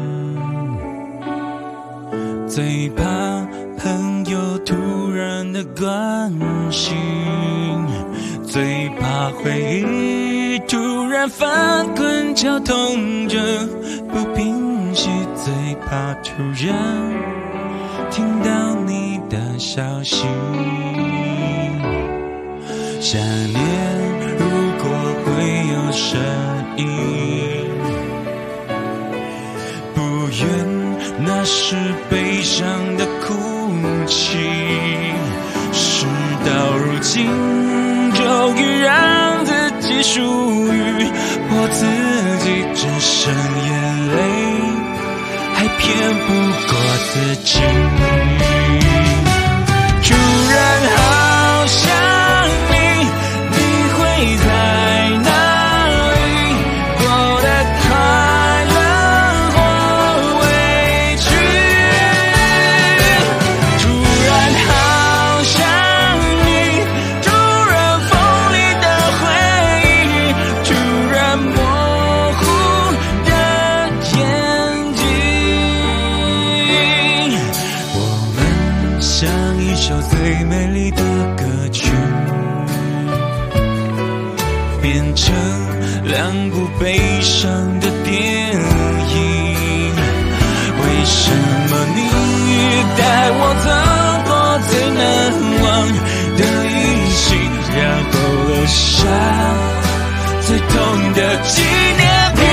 最怕朋友突然的关心，最怕回忆突然翻滚绞痛着不平息，最怕突然听到你的消息。想念如果会有声音，不愿那是悲伤的哭泣，事到如今终于让自己属于我自己，只剩眼骗不过自己。突然好想你，你会在哪里？过得快乐或委屈。突然好想你，突然锋利的回忆，突然模糊的眼睛。我们像一首最美丽的歌曲，变成两部悲伤的电影。为什么你带我走过最难忘的一行，然后留下最痛的纪念品？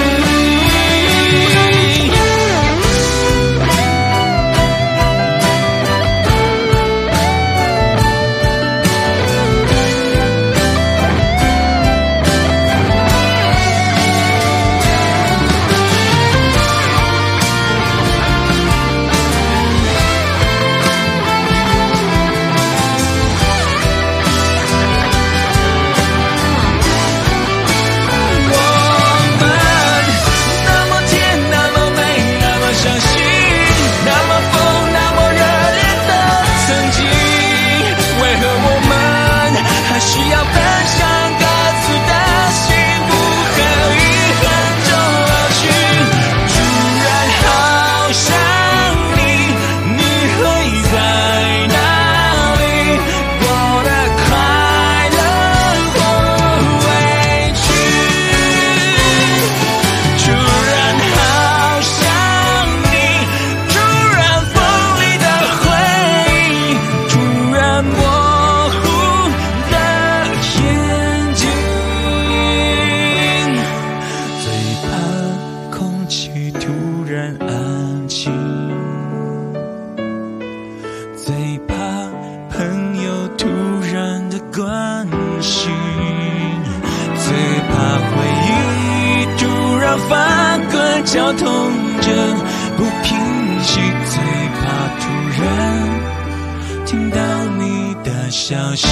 绞痛着不平息，最怕突然听到你的消息，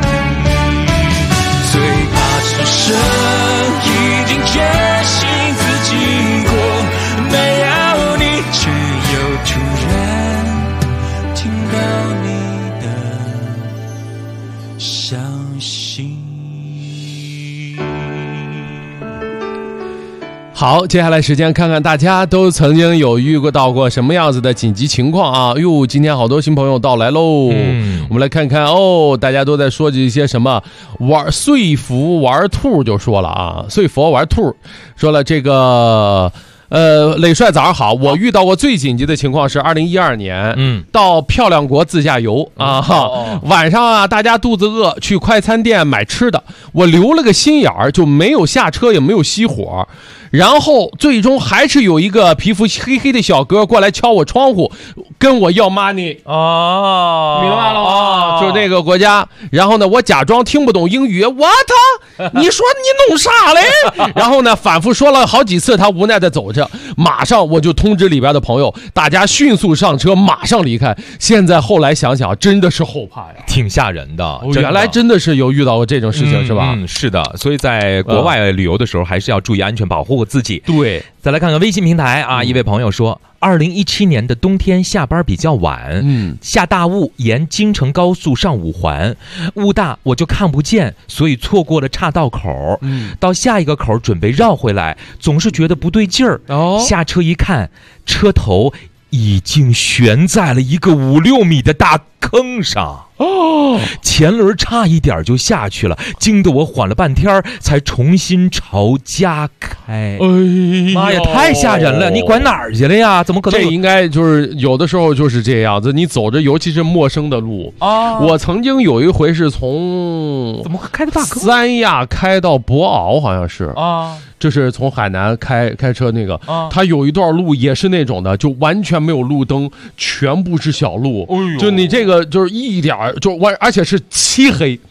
最怕此生已经决心自己过，没有你却又突然听到你的消息。 好，接下来时间看看大家都曾经有遇到过什么样子的紧急情况啊！哟，今天好多新朋友到来喽，我们来看看哦，大家都在说一些什么玩岁佛玩兔，就说了啊，岁佛玩兔，说了这个。磊帅早上好，我遇到过最紧急的情况是2012年，到漂亮国自驾游啊，晚上啊大家肚子饿，去快餐店买吃的，我留了个心眼儿，就没有下车也没有熄火，然后最终还是有一个皮肤黑黑的小哥过来敲我窗户，跟我要 money 啊，明白了吗？就是那个国家，然后呢我假装听不懂英语 what 你说你弄啥嘞？然后呢反复说了好几次，他无奈的走着，马上我就通知里边的朋友，大家迅速上车，马上离开。现在后来想想真的是后怕呀， 挺吓人的。 原来真的是有遇到过这种事情，是吧？ 是的，所以在国外旅游的时候还是要注意安全，保护自己。 对， 再来看看微信平台啊，一位朋友说2017年的冬天下班比较晚，下大雾，沿京承高速上5环，雾大我就看不见，所以错过了岔道口，到下一个口准备绕回来，总是觉得不对劲儿，下车一看，车头已经悬在了一个5-6米的大坑上。前轮差一点就下去了，惊得我缓了半天才重新朝家开。妈呀，太吓人了！你拐哪儿去了呀？怎么可能？ 这应该就是有的时候就是这样子，你走着尤其是陌生的路啊。我曾经有一回是从怎么开的大坑？ 三亚开到博鳌，好像是啊。 就是从海南开车那个，它有一段路也是那种的，就完全没有路灯，全部是小路，就你这个就是一点就而且是漆黑。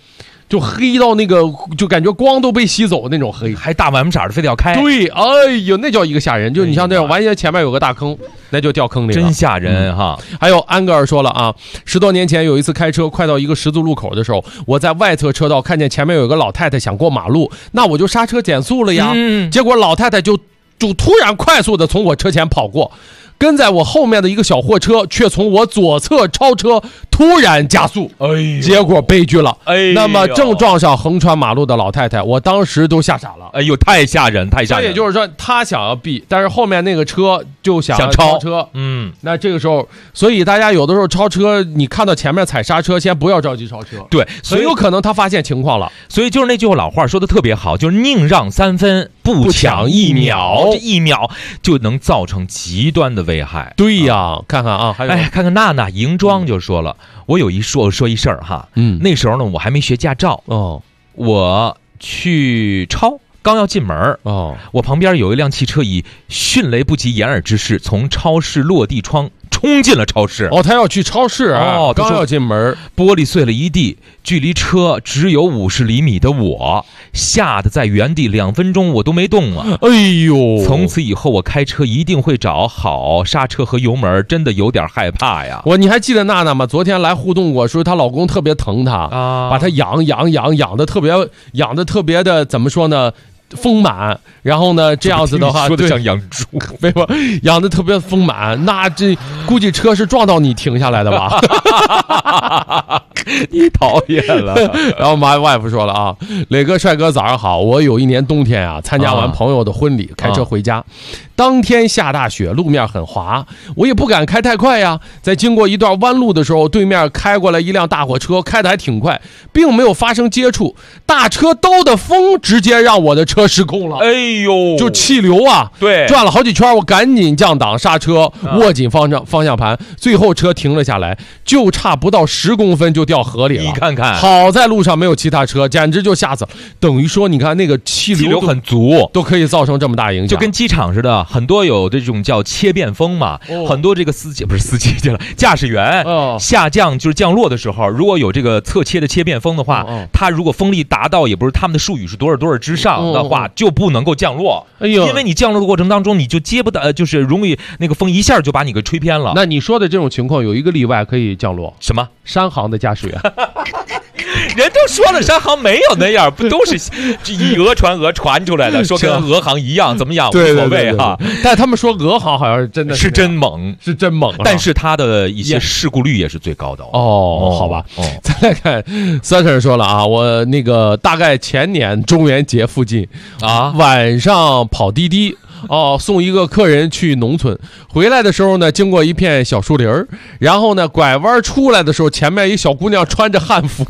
就黑到那个，就感觉光都被吸走那种黑， 还大晚色的非得要开。 对，哎呦，那叫一个吓人！就你像那种完全前面有个大坑，那就掉坑里了， 真吓人哈。 还有安格尔说了啊，10多年前有一次开车快到一个十字路口的时候，我在外侧车道看见前面有个老太太想过马路，那我就刹车减速了呀。结果老太太就突然快速的从我车前跑过。跟在我后面的一个小货车却从我左侧超车，突然加速，结果悲剧了。那么正撞上横穿马路的老太太，我当时都吓傻了。 哎呦，太吓人，太吓人！ 这也就是说，他想要避，但是后面那个车就想超车。那这个时候，所以大家有的时候超车，你看到前面踩刹车，先不要着急超车。 对， 很有可能他发现情况了。 所以就是那句老话说的特别好，就是宁让3分，不抢1秒。这1秒就能造成极端的危害。 对呀，看看啊，还有看看娜娜银装就说了，我有说一事儿哈，那时候呢我还没学驾照我去超。刚要进门我旁边有一辆汽车以迅雷不及掩耳之势从超市落地窗冲进了超市。 他要去超市刚要进门， 玻璃碎了一地，距离车只有50厘米的我，吓得在原地2分钟我都没动啊！ 哎呦！ 从此以后我开车一定会找好刹车和油门，真的有点害怕呀。 你还记得娜娜吗？昨天来互动过，说她老公特别疼她把她养的特别的怎么说呢？丰满，然后呢，这样子的话， 说的像养猪， 没有养的特别丰满，那这估计车是撞到你停下来的吧？ 你讨厌了。 然后my wife说了啊，磊哥帅哥早上好，我有一年冬天啊，参加完朋友的婚礼，开车回家，当天下大雪，路面很滑，我也不敢开太快呀。在经过一段弯路的时候，对面开过来一辆大货车，开得还挺快，并没有发生接触，大车兜的风直接让我的车失控了。 哎呦， 就气流啊， 对， 转了好几圈，我赶紧降档刹车，握紧方向盘，最后车停了下来，就差不到10公分就掉河里了。 你看看， 好在路上没有其他车，简直就吓死了。等于说，你看那个气流很足， 都可以造成这么大影响， 就跟机场似的，很多有这种叫切变风嘛，很多这个驾驶员下降就是降落的时候，如果有这个侧切的切变风的话，他如果风力达到也不是他们的术语是多少之上的话，就不能够降落。因为你降落的过程当中，你就接不到，就是容易那个风一下就把你给吹偏了。 那你说的这种情况有一个例外可以降落， 什么？ 山航的驾驶员。 人都说了，山航没有那样，不都是以讹传讹传出来的，说跟俄航一样怎么样，无所谓哈。 但他们说俄航好像是真的是真猛， 是真猛， 但是它的一些事故率也是最高的好吧。再来看，Sir说了啊，我那个大概前年中元节附近晚上跑滴滴。送一个客人去农村，回来的时候呢，经过一片小树林，然后呢，拐弯出来的时候，前面一小姑娘穿着汉服。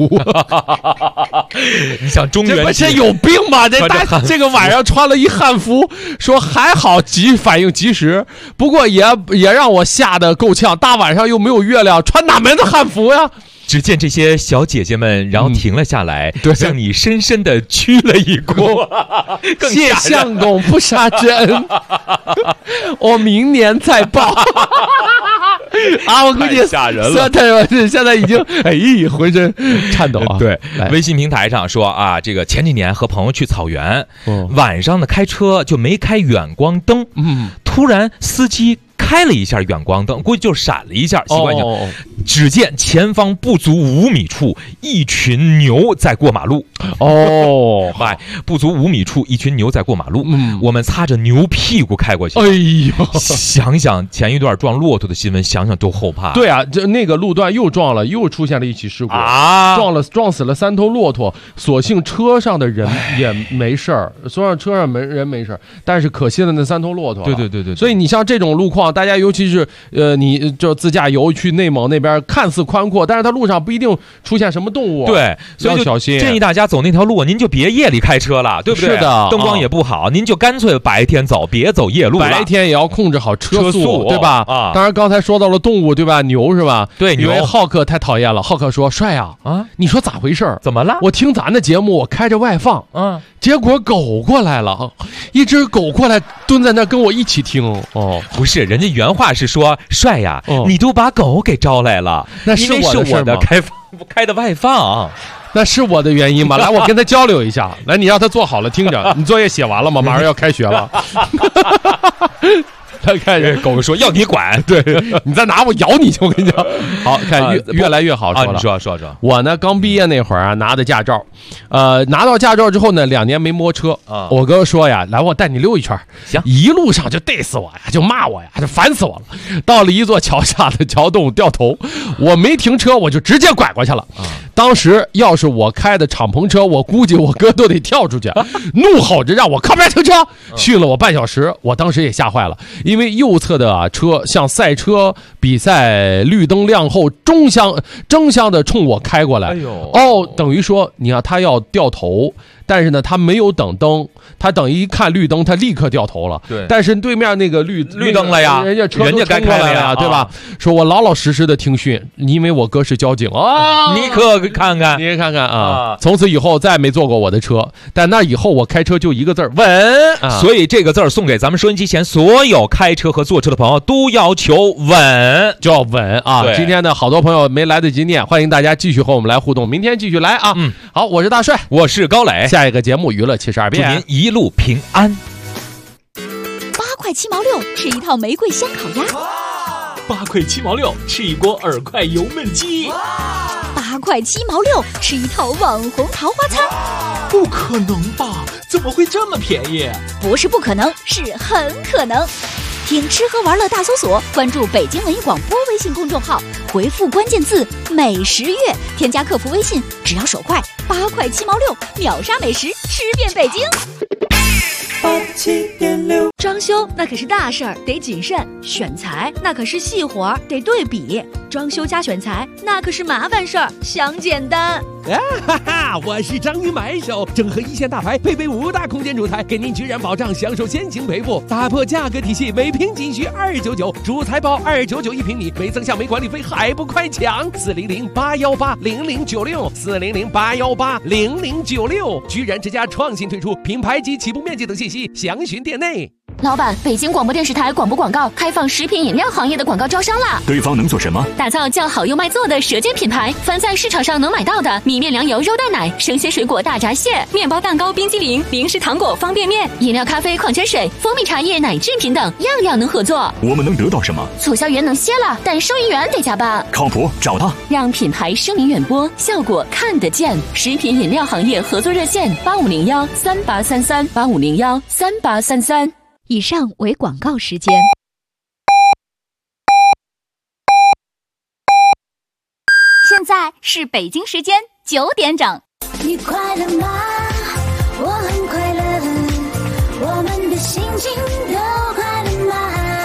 你想中元节这有病吗？这个晚上穿了一汉服，说还好反应及时，不过也让我吓得够呛。大晚上又没有月亮，穿哪门子汉服呀？ 只见这些小姐姐们，然后停了下来，向你深深的鞠了一躬。 谢相公不杀之恩，我明年再报。我估计吓人了， 现在已经浑身颤抖啊。 对，微信平台上说啊，这个前几年和朋友去草原，晚上呢开车就没开远光灯，突然司机开了一下远光灯，估计就闪了一下，习惯性。只见前方不足5米处，一群牛在过马路。不足5米处，一群牛在过马路。我们擦着牛屁股开过去。 哎呦， 想想前一段撞骆驼的新闻，想想都后怕。 对啊，就那个路段又出现了一起事故撞死了3头骆驼，所幸车上的人也没事儿，车上人没事儿，但是可惜了那3头骆驼。 对。 所以你像这种路况，大家尤其是你就自驾游去内蒙那边，看似宽阔，但是它路上不一定出现什么动物。 对，所以要小心。 建议大家走那条路，您就别夜里开车了，对不对？ 是的， 灯光也不好，您就干脆白天走，别走夜路了。 白天也要控制好车速，对吧？当然刚才说到了动物，对吧？牛是吧？ 对， 因为浩克太讨厌了。浩克说：“帅啊，你说咋回事？ 怎么了？ 我听咱的节目，我开着外放，结果狗过来了，一只狗过来蹲在那跟我一起听。 不是，人家原话是说，帅呀，你都把狗给招来了， 那是我的开的外放。 那是我的原因吗？来，我跟他交流一下。来，你让他坐好了，听着。你作业写完了吗？马上要开学了。他看着狗说要你管， 对，你再拿我咬你去，我跟你讲。好看越来越好说了。 你说， 我呢刚毕业那会儿啊，拿的驾照，拿到驾照之后呢，2年没摸车啊。我哥说呀，来我带你溜一圈， 行。 一路上就逮死我呀，就骂我呀，就烦死我了。到了一座桥下的桥洞掉头，我没停车，我就直接拐过去了。当时要是我开的敞篷车，我估计我哥都得跳出去，怒吼着让我靠边停车，训了我半小时。我当时也吓坏了，因为右侧的车像赛车比赛，绿灯亮后争相的冲我开过来。等于说你看他要掉头，但是呢他没有等灯，他等一看绿灯，他立刻掉头了。 对， 但是对面那个绿灯了呀， 人家该开了呀，对吧？说我老老实实的听训，因为我哥是交警啊。 你可看看， 你看看啊！从此以后再没坐过我的车，但那以后我开车就一个字儿稳。 所以这个字儿送给咱们收音机前所有开车和坐车的朋友，都要求稳， 就要稳啊！今天呢，好多朋友没来得及念，欢迎大家继续和我们来互动，明天继续来啊！好，我是大帅， 我是高磊， 下一个节目娱乐72变， 祝您一路平安。 8块7毛6，吃一套玫瑰香烤鸭。 8块7毛6，吃一锅耳块油焖鸡。 8块7毛6，吃一套网红桃花餐。 不可能吧？怎么会这么便宜？ 不是不可能，是很可能。听吃喝玩乐大搜索，关注北京文艺广播微信公众号，回复关键字美食月，添加客服微信，只要手快，8块7毛6，秒杀美食，吃遍北京。 87.6， 装修那可是大事儿，得谨慎；选材那可是细活儿，得对比。装修加选材那可是麻烦事儿，想简单。 哈哈，我是章鱼买手，整合一线大牌，配备5大空间主材，给您居然保障，享受先行赔付，打破价格体系，每平仅需299，主材包299一平米，没增项没管理费，还不快抢！400-818-0096，400-818-0096，居然之家创新推出品牌及起步面积等信息，详询店内。 老板，北京广播电视台广播广告开放食品饮料行业的广告招商啦！ 对方能做什么？ 打造叫好又卖座的舌尖品牌，凡在市场上能买到的米面粮油肉蛋奶、生鲜水果大闸蟹、面包蛋糕冰激凌、零食糖果方便面、饮料咖啡矿泉水、蜂蜜茶叶奶制品等，样样能合作。 我们能得到什么？ 促销员能歇了，但收银员得加班。 靠谱，找他， 让品牌声名远播，效果看得见。食品饮料行业合作热线8501-3833，8501-3833。 以上为广告时间。 现在是北京时间9点整。 你快乐吗？我很快乐，我们的心情都快乐吗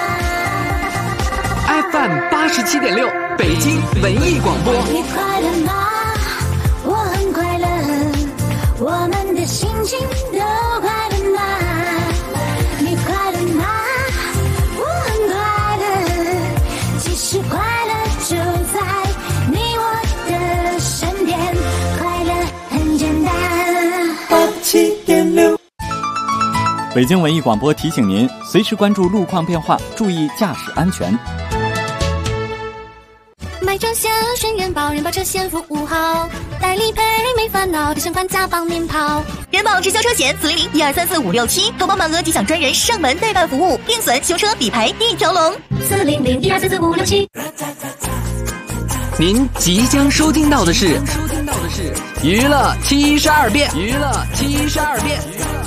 ？FM 87.6，北京文艺广播。 你快乐吗？我很快乐，我们的心情都快乐吗？你快乐吗？我很快乐，其实快乐就在你我的身边，快乐很简单。 87.6，北京文艺广播提醒您，随时关注路况变化，注意驾驶安全。 买车险选人保，人保车险服务好，代理赔没烦恼，别想放假帮您跑。 人保直销车险400-1234567，投保满额即享专人上门代办服务，定损、修车、理赔一条龙。 400-1234567。 您即将收听到的是娱乐72变，娱乐72变。